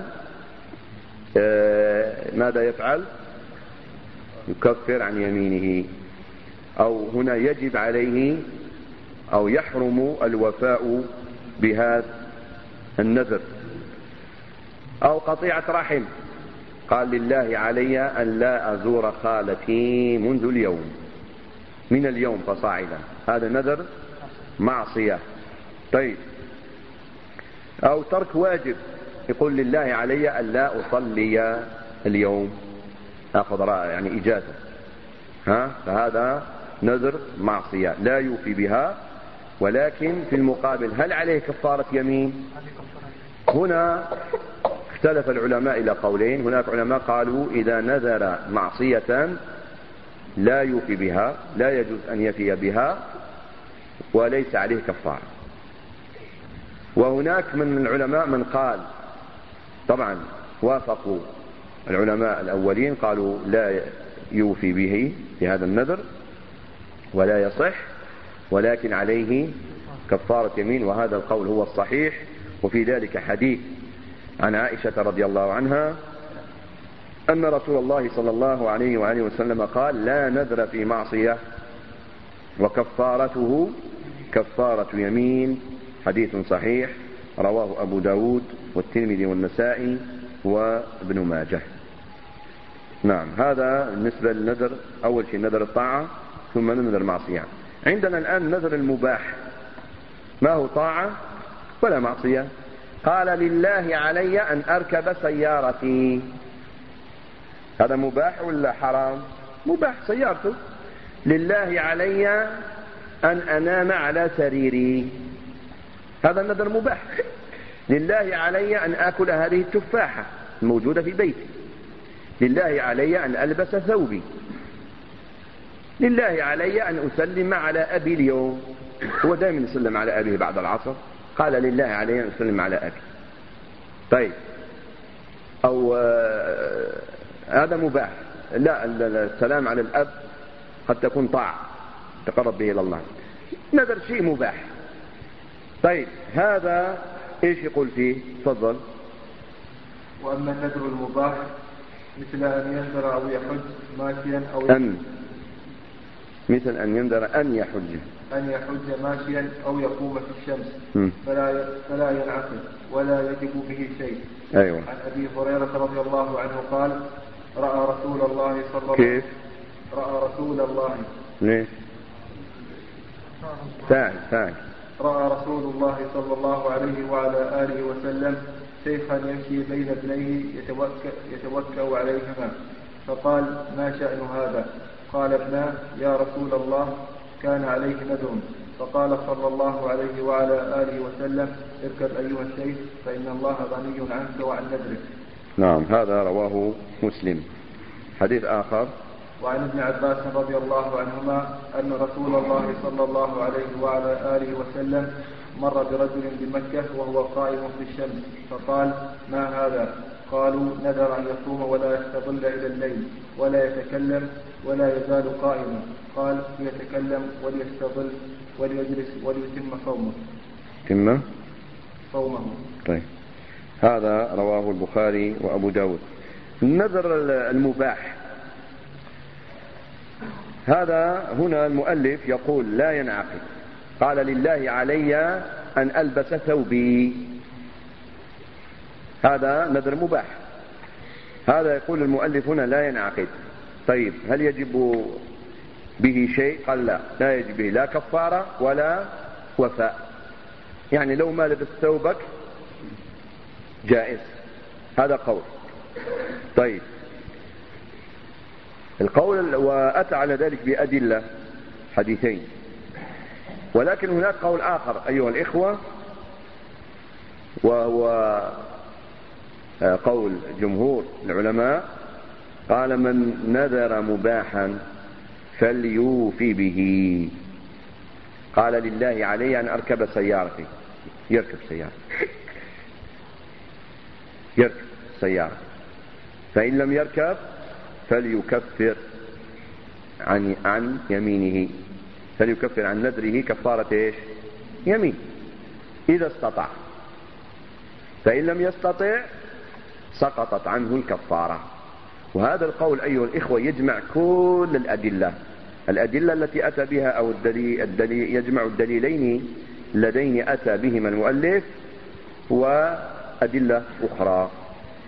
Speaker 3: ماذا يفعل؟ يكفر عن يمينه، أو هنا يجب عليه أو يحرم الوفاء بهذا النذر.
Speaker 1: أو قطيعة رحم، قال لله علي أن لا أزور خالتي منذ اليوم، من اليوم فصاعدا، هذا نذر معصية. طيب، أو ترك واجب، يقول لله علي أن لا أصلي اليوم، أخذ يعني إجازة، فهذا نذر معصية لا يوفي بها. ولكن في المقابل هل عليه كفارة يمين؟ هنا اختلف العلماء إلى قولين. هناك علماء قالوا إذا نذر معصية لا يوفي بها، لا يجوز أن يفي بها وليس عليه كفارة. وهناك من العلماء من قال، طبعا وافقوا العلماء الأولين، قالوا لا يوفي به بهذا النذر ولا يصح، ولكن عليه كفارة يمين، وهذا القول هو الصحيح. وفي ذلك حديث عن عائشة رضي الله عنها أن رسول الله صلى الله عليه وآله وسلم قال: لا نذر في معصية وكفارته كفارة يمين. حديث صحيح رواه أبو داود والترمذي والنسائي وابن ماجه. نعم، هذا بالنسبة للنذر. أول شيء نذر الطاعة، ثم نذر المعصية. عندنا الآن نذر المباح، ما هو طاعة ولا معصية. قال: لله علي أن أركب سيارتي، هذا مباح ولا حرام؟ مباح، سيارته. لله علي أن أنام على سريري، هذا النذر مباح. لله علي أن آكل هذه التفاحة الموجودة في بيتي. لله علي أن ألبس ثوبي. لله علي أن أسلم على أبي اليوم، هو دائما يسلم على أبيه بعد العصر، قال: لله علي أن أسلم على أبي. طيب، أو هذا مباح. لا، السلام على الأب قد تكون طاعة تقرب به إلى الله، نذر شيء مباح. طيب، هذا إيش يقول فيه؟ تفضل.
Speaker 2: وأما النذر المباح مثل أن ينذر أو يحج ماشيا أو
Speaker 1: مثل أن ينذر أن يحج
Speaker 2: ماشيا أو يقوم في الشمس فلا ينعقد ولا يجب به شيء.
Speaker 1: أيوة.
Speaker 2: عن أبي هريرة رضي الله عنه قال: رأى رسول الله
Speaker 1: ليه؟
Speaker 2: رأى رسول الله صلى الله عليه وعلى آله وسلم شيخا يمشي بين ابنيه يتوكأ عليهما، فقال: ما شأن هذا؟ قال ابناه: يا رسول الله كان عليه نذر. فقال صلى الله عليه وعلى آله وسلم: اركب أيها الشيخ فإن الله غني عنك وعن نذرك.
Speaker 1: نعم، هذا رواه مسلم. حديث آخر.
Speaker 2: وعن ابن عباس رضي الله عنهما أن رسول الله صلى الله عليه وعلى آله وسلم مر برجل بمكة وهو قائم في الشمس، فقال: ما هذا؟ قالوا: نذر أن يصوم ولا يستظل إلى الليل ولا يتكلم ولا يزال قائما. قال: ليتكلم وليستظل وليجلس وليتم صومه.
Speaker 1: طيب، هذا رواه البخاري وأبو داود. النذر المباح هذا هنا المؤلف يقول لا ينعقد. قال: لله علي أن ألبس ثوبي، هذا نذر مباح. هذا يقول المؤلف هنا لا ينعقد. طيب، هل يجب به شيء؟ قال: لا يجب به لا كفارة ولا وفاء. يعني لو ما لبس ثوبك جائز، هذا قول. طيب، القول وأتى على ذلك بأدلة، حديثين. ولكن هناك قول آخر أيها الإخوة، وهو قول جمهور العلماء، قال: من نذر مباحا فليوفي به. قال: لله علي أن أركب سيارتي، يركب سيارة، فإن لم يركب فليكفر عن يمينه، فليكفر عن نذره كفارة إيش؟ يمين، إذا استطاع. فإن لم يستطع سقطت عنه الكفارة. وهذا القول أيها الإخوة يجمع كل الأدلة التي أتى بها، أو الدليل يجمع الدليلين اللذين أتى بهما المؤلف وأدلة أخرى.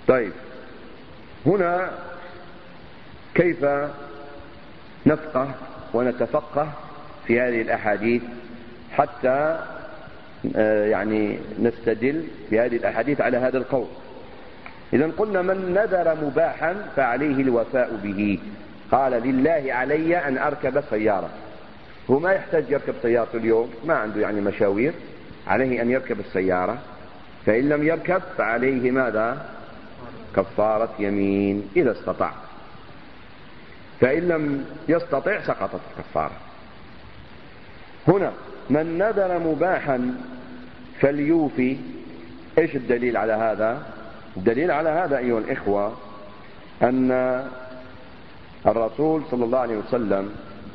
Speaker 1: طيب، هنا كيف نفقه ونتفقه في هذه الأحاديث حتى يعني نستدل في هذه الأحاديث على هذا القول؟ إذن قلنا من نذر مباحا فعليه الوفاء به. قال لله علي أن أركب سيارة، هو ما يحتاج يركب سيارته اليوم، ما عنده يعني مشاوير، عليه أن يركب السيارة، فإن لم يركب فعليه ماذا؟ كفارة يمين إذا استطاع، فإن لم يستطع سقطت الكفارة. هنا من نذر مباحا فليوفي. إيش الدليل على هذا؟ الدليل على هذا أيها الإخوة أن الرسول صلى الله عليه وسلم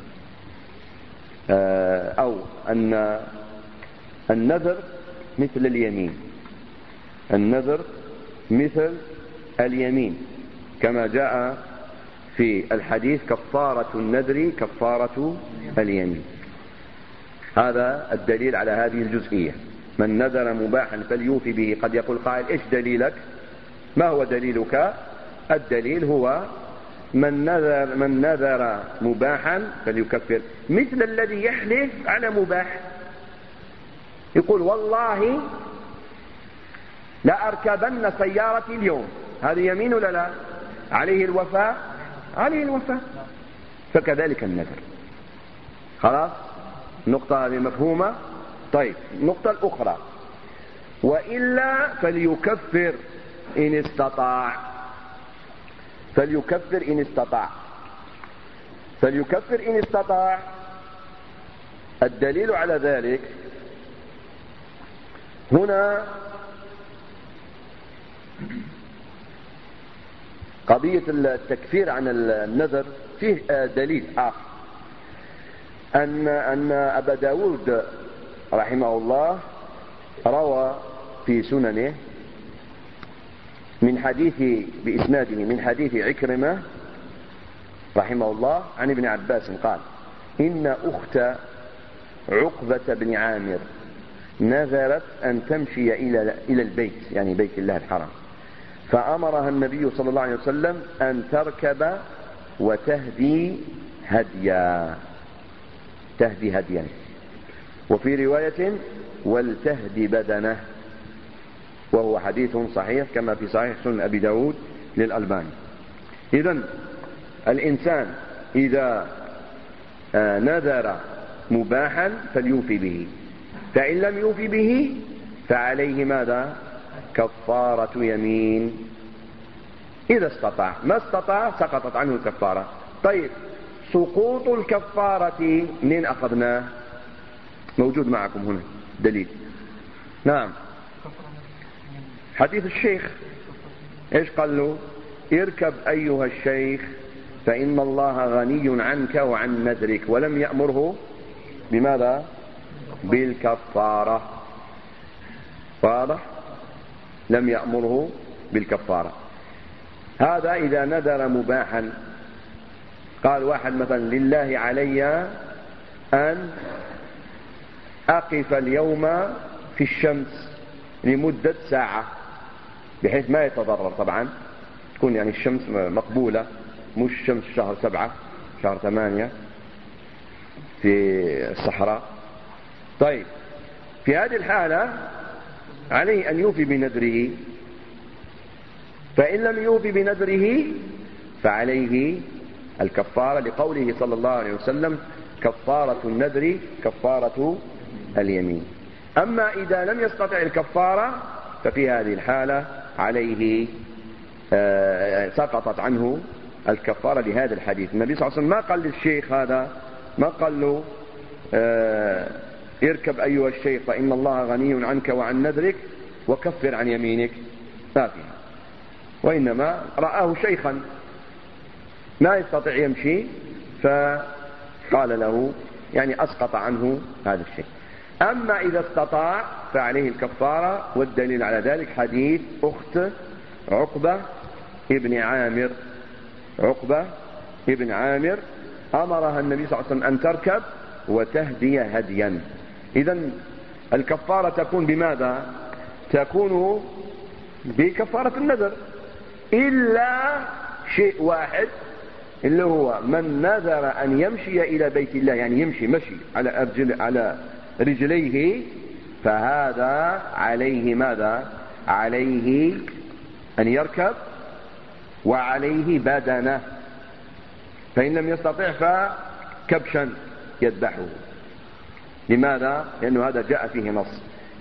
Speaker 1: أو أن النذر مثل اليمين، النذر مثل اليمين كما جاء في الحديث: كفارة النذر كفارة اليمين. هذا الدليل على هذه الجزئية. من نذر مباحا فليوفي به. قد يقول قائل: إيش دليلك؟ ما هو دليلك؟ الدليل هو من نذر مباحا فليكفر، مثل الذي يحلف على مباح، يقول: والله لا أركبن سيارتي اليوم، هذا يمين ولا لا؟ عليه الوفاء، عليه الوفاء. فكذلك النذر. خلاص، النقطة هذه مفهومة؟ طيب، النقطة الأخرى: وإلا فليكفر إن استطاع. فليكفر إن استطاع. فليكفر إن استطاع. الدليل على ذلك هنا قضية التكفير عن النذر فيه دليل آخر، أن أبا داود رحمه الله روى في سننه من حديث بإسناده من حديث عكرمة رحمه الله عن ابن عباس قال: إن أخت عقبة بن عامر نذرت أن تمشي إلى البيت، يعني بيت الله الحرام، فأمرها النبي صلى الله عليه وسلم أن تركب وتهدي هديا، تهدي هديا، وفي رواية ولتهدي بدنه، وهو حديث صحيح كما في صحيح سنن أبي داود للألباني. إذن الإنسان إذا نذر مباحا فليوفي به، فإن لم يوفي به فعليه ماذا؟ كفارة يمين إذا استطاع. ما استطاع سقطت عنه الكفارة. طيب، سقوط الكفارة منين أخذناه؟ موجود معكم هنا دليل. نعم، حديث الشيخ إيش قال له؟ اركب أيها الشيخ فإن الله غني عنك وعن نذرك، ولم يأمره بماذا؟ بالكفارة. واضح؟ لم يأمره بالكفارة. هذا إذا نذر مباحا. قال واحد مثلا: لله علي أن أقف اليوم في الشمس لمدة ساعة، بحيث ما يتضرر، طبعا تكون يعني الشمس مقبولة، مش شمس شهر 7 شهر 8 في الصحراء. طيب، في هذه الحالة عليه أن يوفي بنذره، فإن لم يوفي بنذره فعليه الكفارة، لقوله صلى الله عليه وسلم: كفارة النذر كفارة اليمين. أما إذا لم يستطع الكفارة ففي هذه الحالة عليه سقطت عنه الكفارة لهذا الحديث. النبي صلى الله عليه وسلم ما قال للشيخ هذا، ما قال له اركب أيها الشيخ فإن الله غني عنك وعن نذرك وكفر عن يمينك، ما فيها. وإنما رآه شيخا ما يستطيع يمشي فقال له، يعني أسقط عنه هذا الشيء. أما إذا استطاع فعليه الكفارة، والدليل على ذلك حديث أخت عقبة ابن عامر. عقبة ابن عامر أمرها النبي صلى الله عليه وسلم أن تركب وتهدي هديا. إذن الكفارة تكون بماذا؟ تكون بكفارة النذر،
Speaker 3: إلا شيء واحد اللي هو من نذر أن يمشي إلى بيت الله، يعني يمشي مشي على رجليه، فهذا عليه ماذا؟ عليه أن يركب وعليه بدنه، فإن لم يستطع فكبشا يذبحه. لماذا؟ لأنه هذا جاء فيه نص.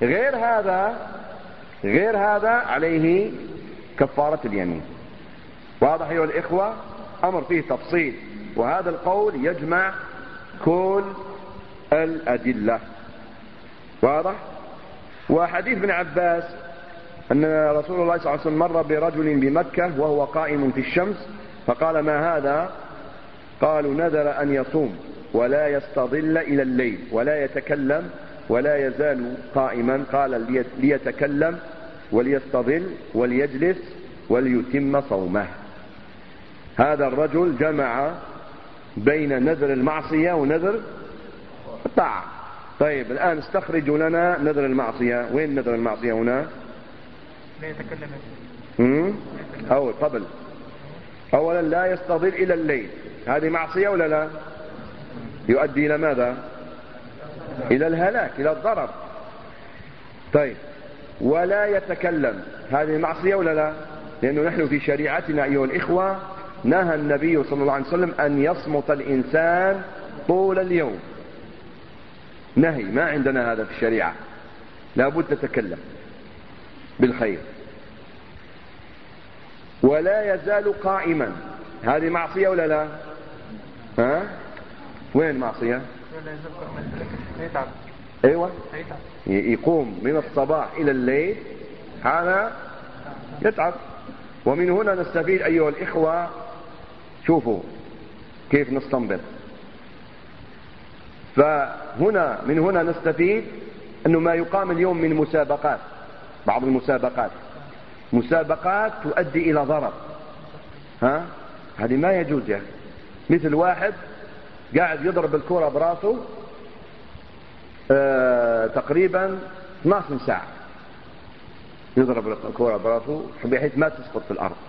Speaker 3: غير هذا عليه كفارة اليمين. واضح أيها الإخوة؟ أمر فيه تفصيل، وهذا القول يجمع كل الأدلة. واضح؟ وحديث ابن عباس أن رسول الله صلى الله عليه وسلم مر برجل بمكة وهو قائم في الشمس فقال: ما هذا؟ قالوا: نذر أن يصوم ولا يستظل إلى الليل ولا يتكلم ولا يزال قائما. قال: ليتكلم وليستظل وليجلس وليتم صومه. هذا الرجل جمع بين نذر المعصية ونذر الطاعة. طيب الآن استخرجوا لنا نذر المعصية. وين نذر المعصية هنا؟
Speaker 4: لا يتكلم.
Speaker 3: أول قبل أولا لا يستظل إلى الليل، هذه معصية ولا لا؟ يؤدي إلى ماذا؟ إلى الهلاك، إلى الضرر. طيب ولا يتكلم، هذه معصية ولا لا؟ لأنه نحن في شريعتنا أيها الإخوة نهى النبي صلى الله عليه وسلم أن يصمت الإنسان طول اليوم، نهي، ما عندنا هذا في الشريعة، لابد تتكلم بالخير. ولا يزال قائما، هذه معصية ولا لا؟ ها؟ وين معصية؟
Speaker 4: يتعب.
Speaker 3: ايوه يقوم من الصباح الى الليل، هذا يتعب. ومن هنا نستفيد ايها الاخوة، شوفوا كيف نستنبط. فهنا من هنا نستفيد انه ما يقام اليوم من مسابقات، بعض المسابقات مسابقات تؤدي الى ضرر، ها؟ هذه ما يجوز. يعني مثل واحد قاعد يضرب الكرة براسه تقريبا 12 ساعة، يضرب الكرة براسه بحيث ما تسقط في الأرض،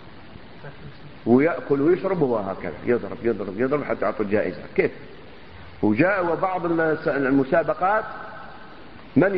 Speaker 3: ويأكل ويشرب وهو هكذا يضرب يضرب يضرب حتى يعطوا الجائزة. كيف؟ وجاء وبعض المسابقات من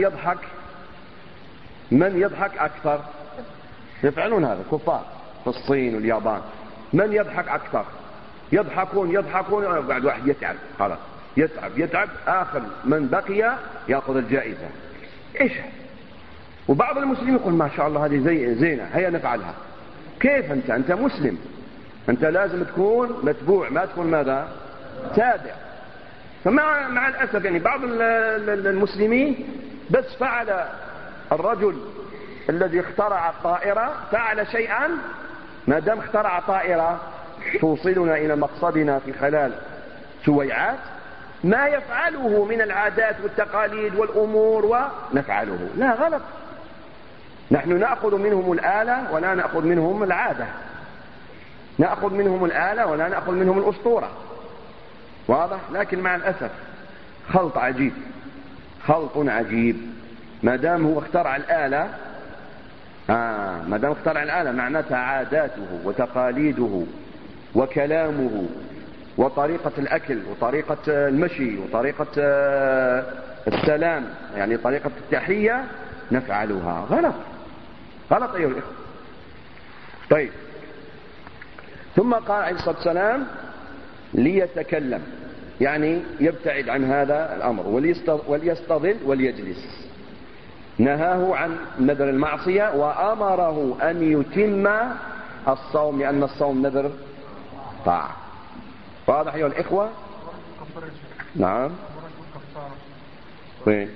Speaker 3: يضحك أكثر، يفعلون هذا كفار في الصين واليابان. من يضحك أكثر؟ يضحكون بعد واحد يتعب، خلاص يتعب آخر من بقي يأخذ الجائزة. إيش؟ وبعض المسلمين يقول: ما شاء الله هذه زينة، هيا نفعلها. كيف أنت مسلم، أنت لازم تكون متبوع، ما تكون ماذا؟ تابع. فمع الأسف يعني بعض المسلمين بس فعل الرجل الذي اخترع الطائرة فعل شيئا، ما دام اخترع طائرة توصلنا إلى مقصدنا في خلال سويعات، ما يفعله من العادات والتقاليد والأمور ونفعله. لا، غلط. نحن نأخذ منهم الآلة ولا نأخذ منهم العادة، نأخذ منهم الآلة ولا نأخذ منهم الأسطورة. واضح؟ لكن مع الأسف خلط عجيب. ما دام هو اخترع الآلة، ما دام اخترع الآلة معناتها عاداته وتقاليده وكلامه وطريقة الأكل وطريقة المشي وطريقة السلام، يعني طريقة التحية نفعلها. غلط أيها الإخوة. طيب ثم قال عليه الصلاة والسلام: ليتكلم، يعني يبتعد عن هذا الأمر، وليستظل وليجلس. نهاه عن نذر المعصية وأمره أن يتم الصوم، لأن الصوم نذر طاعة. واضح أيها الإخوة؟ نعم. وين؟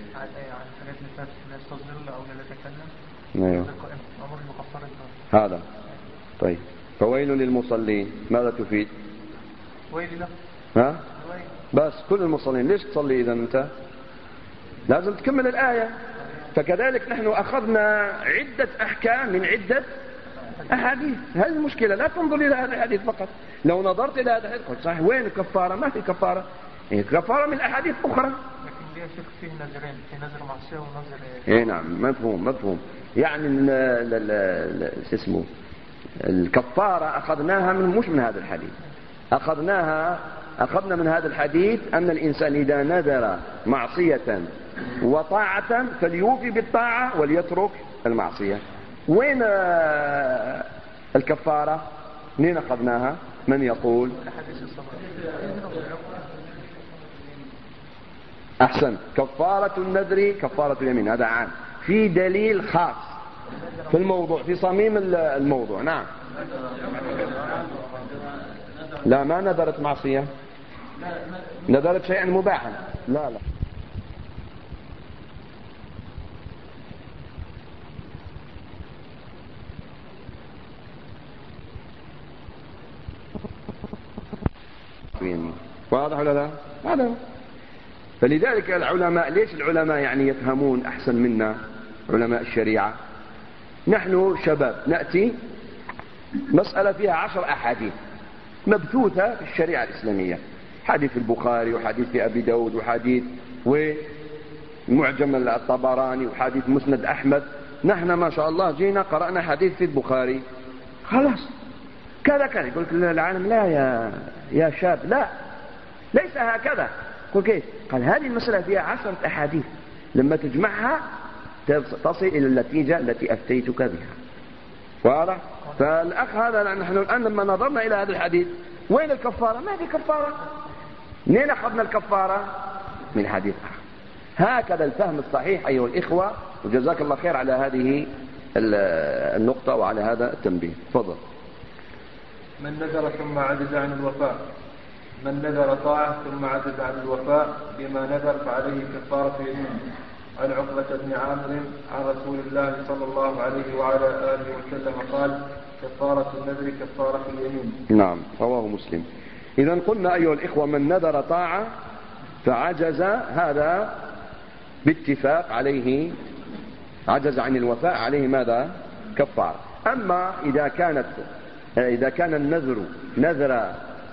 Speaker 3: هذا. طيب فويل للمصلين ماذا تفيد؟
Speaker 4: ويل له.
Speaker 3: ها؟ بس كل المصلين. ليش تصلي إذا أنت؟ لازم تكمل الآية. فكذلك نحن أخذنا عدة أحكام من عدة أحاديث. هذه المشكلة، لا تنظر إلى هذا الحديث فقط. لو نظرت إلى هذا الحديث قلت صحيح، وين الكفارة؟ ما في كفارة. كفارة من الأحاديث أخرى.
Speaker 4: لكن ليه شك فيه نذرين، في نذر معصية ونذر.
Speaker 3: إيه نعم، مفهوم. يعني اسمه الكفارة أخذناها مش من هذا الحديث، أخذنا من هذا الحديث أن الإنسان إذا نذر معصية وطاعة فليوفي بالطاعة وليترك المعصية. وين الكفارة؟ منين أخذناها؟ من يقول؟ أحسن. كفارة النذر كفارة اليمين، هذا عام، في دليل خاص في الموضوع، في صميم الموضوع. نعم. لا، ما نذرت معصية، نذرت شيئا مباحا. لا واضح ولا لا؟ هذا. فلذلك العلماء، ليش العلماء يعني يفهمون أحسن منا علماء الشريعة؟ نحن شباب نأتي مسألة فيها 10 أحاديث مبثوثة في الشريعة الإسلامية، حديث البخاري وحديث في أبي داود وحديث ومعجم الطبراني وحديث مسند أحمد. نحن ما شاء الله جينا قرأنا حديث في البخاري، خلاص كذا كذا. يقول العالم لا يا شاب، لا، ليس هكذا. قل كيف؟ قال هذه المسألة فيها 10 أحاديث، لما تجمعها تصل إلى النتيجة التي أفتيتك بها. واضح؟ فالأخ هذا، نحن الآن لما نظرنا إلى هذا الحديث، وين الكفارة؟ ما في كفارة. منين أخذنا الكفارة؟ من حديث آخر. هكذا الفهم الصحيح أيها الإخوة، وجزاك الله خير على هذه النقطة وعلى هذا التنبيه. تفضل.
Speaker 2: من نذر ثم عجز عن الوفاء. من نذر طاعة ثم عجز عن الوفاء بما نذر فعليه كفارة يمين. عن عقبة بن عامر عن رسول الله صلى الله عليه وعلى آله وسلم قال: كفارة النذر كفارة اليمين.
Speaker 3: نعم، رواه مسلم. إذا قلنا أيها الإخوة، من نذر طاعة فعجز، هذا باتفاق عليه عجز عن الوفاء، عليه ماذا؟ كفارة. أما إذا كان النذر نذر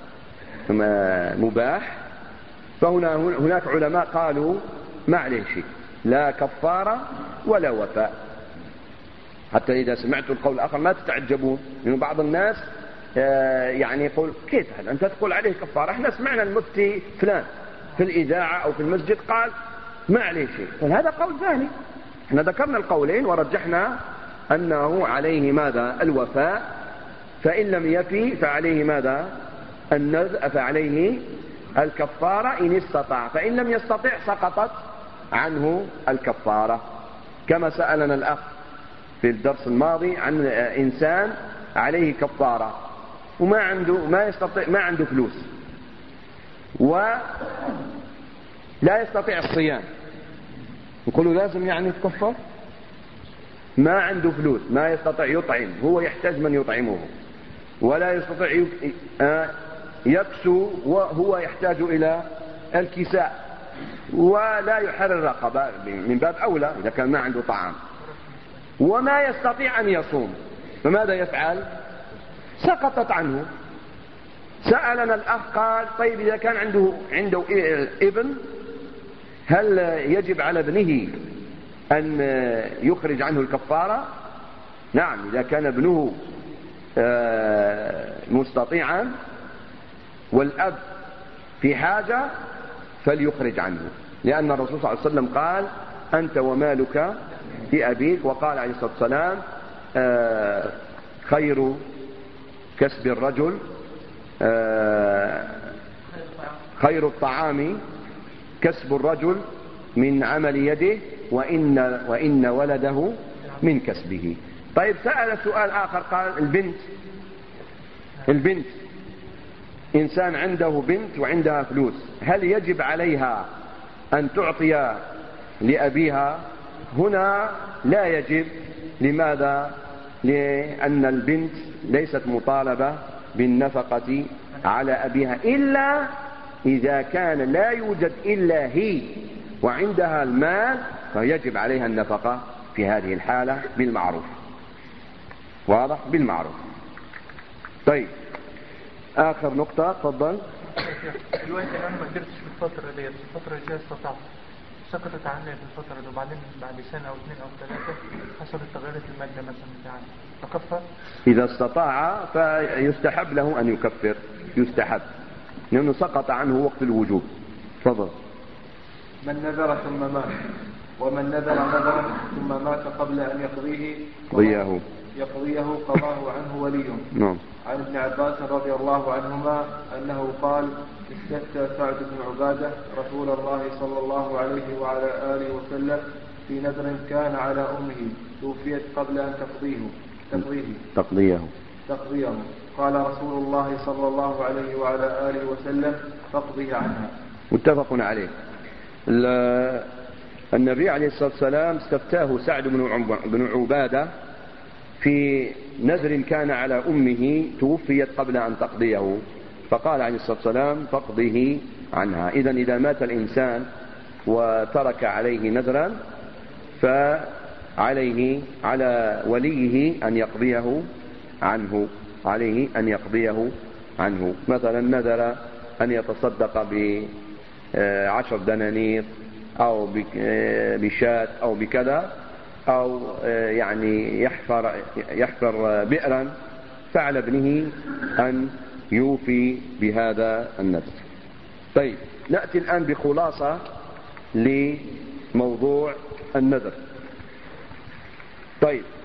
Speaker 3: مباح، هناك علماء قالوا ما عليه شيء، لا كفارة ولا وفاء. حتى إذا سمعتوا القول الآخر لا تتعجبون، لأن بعض الناس يعني يقول: كيف هذا أنت تقول عليه كفارة؟ احنا سمعنا المفتي فلان في الإذاعة أو في المسجد قال ما عليه شيء. فهذا قول ثاني. احنا ذكرنا القولين ورجحنا أنه عليه ماذا؟ الوفاء. فإن لم يفي فعليه ماذا؟ فعليه الكفارة إن استطاع، فإن لم يستطع سقطت عنه الكفارة. كما سألنا الأخ في الدرس الماضي عن إنسان عليه كفارة وما عنده، ما عنده فلوس ولا يستطيع الصيام، نقول لازم يعني يتكفر؟ ما عنده فلوس، ما يستطيع يطعم، هو يحتاج من يطعمه، ولا يستطيع يكسو وهو يحتاج إلى الكساء، ولا يحرر رقبة من باب أولى إذا كان ما عنده طعام، وما يستطيع أن يصوم، فماذا يفعل؟ سقطت عنه. سألنا الأخ قال: طيب إذا كان عنده ابن، هل يجب على ابنه أن يخرج عنه الكفارة؟ نعم، إذا كان ابنه مستطيعا والأب في حاجة فليخرج عنه، لأن الرسول صلى الله عليه وسلم قال: أنت ومالك لأبيك. وقال عليه الصلاة والسلام: خير كسب الرجل، خير الطعام كسب الرجل من عمل يده، وإن ولده من كسبه. طيب سأل سؤال آخر، قال: البنت إنسان عنده بنت وعندها فلوس، هل يجب عليها أن تعطي لأبيها؟ هنا لا يجب. لماذا؟ لأن البنت ليست مطالبة بالنفقة على أبيها، إلا إذا كان لا يوجد إلا هي وعندها المال، فيجب عليها النفقة في هذه الحالة بالمعروف. واضح؟ بالمعروف. طيب آخر نقطة، تفضل.
Speaker 4: دلوقتي أنا ما قدرتش في الفترة ديت، الفترة اللي استطعت سقطت عني في الفترة دي، وبعدين بعد سنة أو 2 أو 3 حسب تغيرت المادة مثلا بتاعنا فكفر.
Speaker 3: إذا استطاع فيستحب له أن يكفر، يستحب لأنه سقط عنه وقت الوجوب. تفضل.
Speaker 2: من نذر ثم مات، ومن نذر نذرا ثم مات قبل أن يقضيه قضاه عنه وليه.
Speaker 3: نعم.
Speaker 2: عن ابن عباس رضي الله عنهما أنه قال: استفتى سعد بن عبادة رسول الله صلى الله عليه وعلى آله وسلم في نذر كان على أمه توفيت قبل أن تقضيه. قال رسول الله صلى الله عليه وعلى آله وسلم: فاقضي عنها.
Speaker 3: متفق عليه. النبي عليه الصلاة والسلام استفتاه سعد بن عبادة في نذر كان على أمه توفيت قبل أن تقضيه، فقال عليه الصلاة والسلام: فاقضه عنها. إذن إذا مات الإنسان وترك عليه نذرا فعليه على وليه أن يقضيه عنه. مثلا نذر أن يتصدق ب10 دنانير أو بشاة أو بكذا، أو يعني يحفر بئرا، فعلى ابنه أن يوفي بهذا النذر. طيب، نأتي الآن بخلاصة لموضوع النذر. طيب،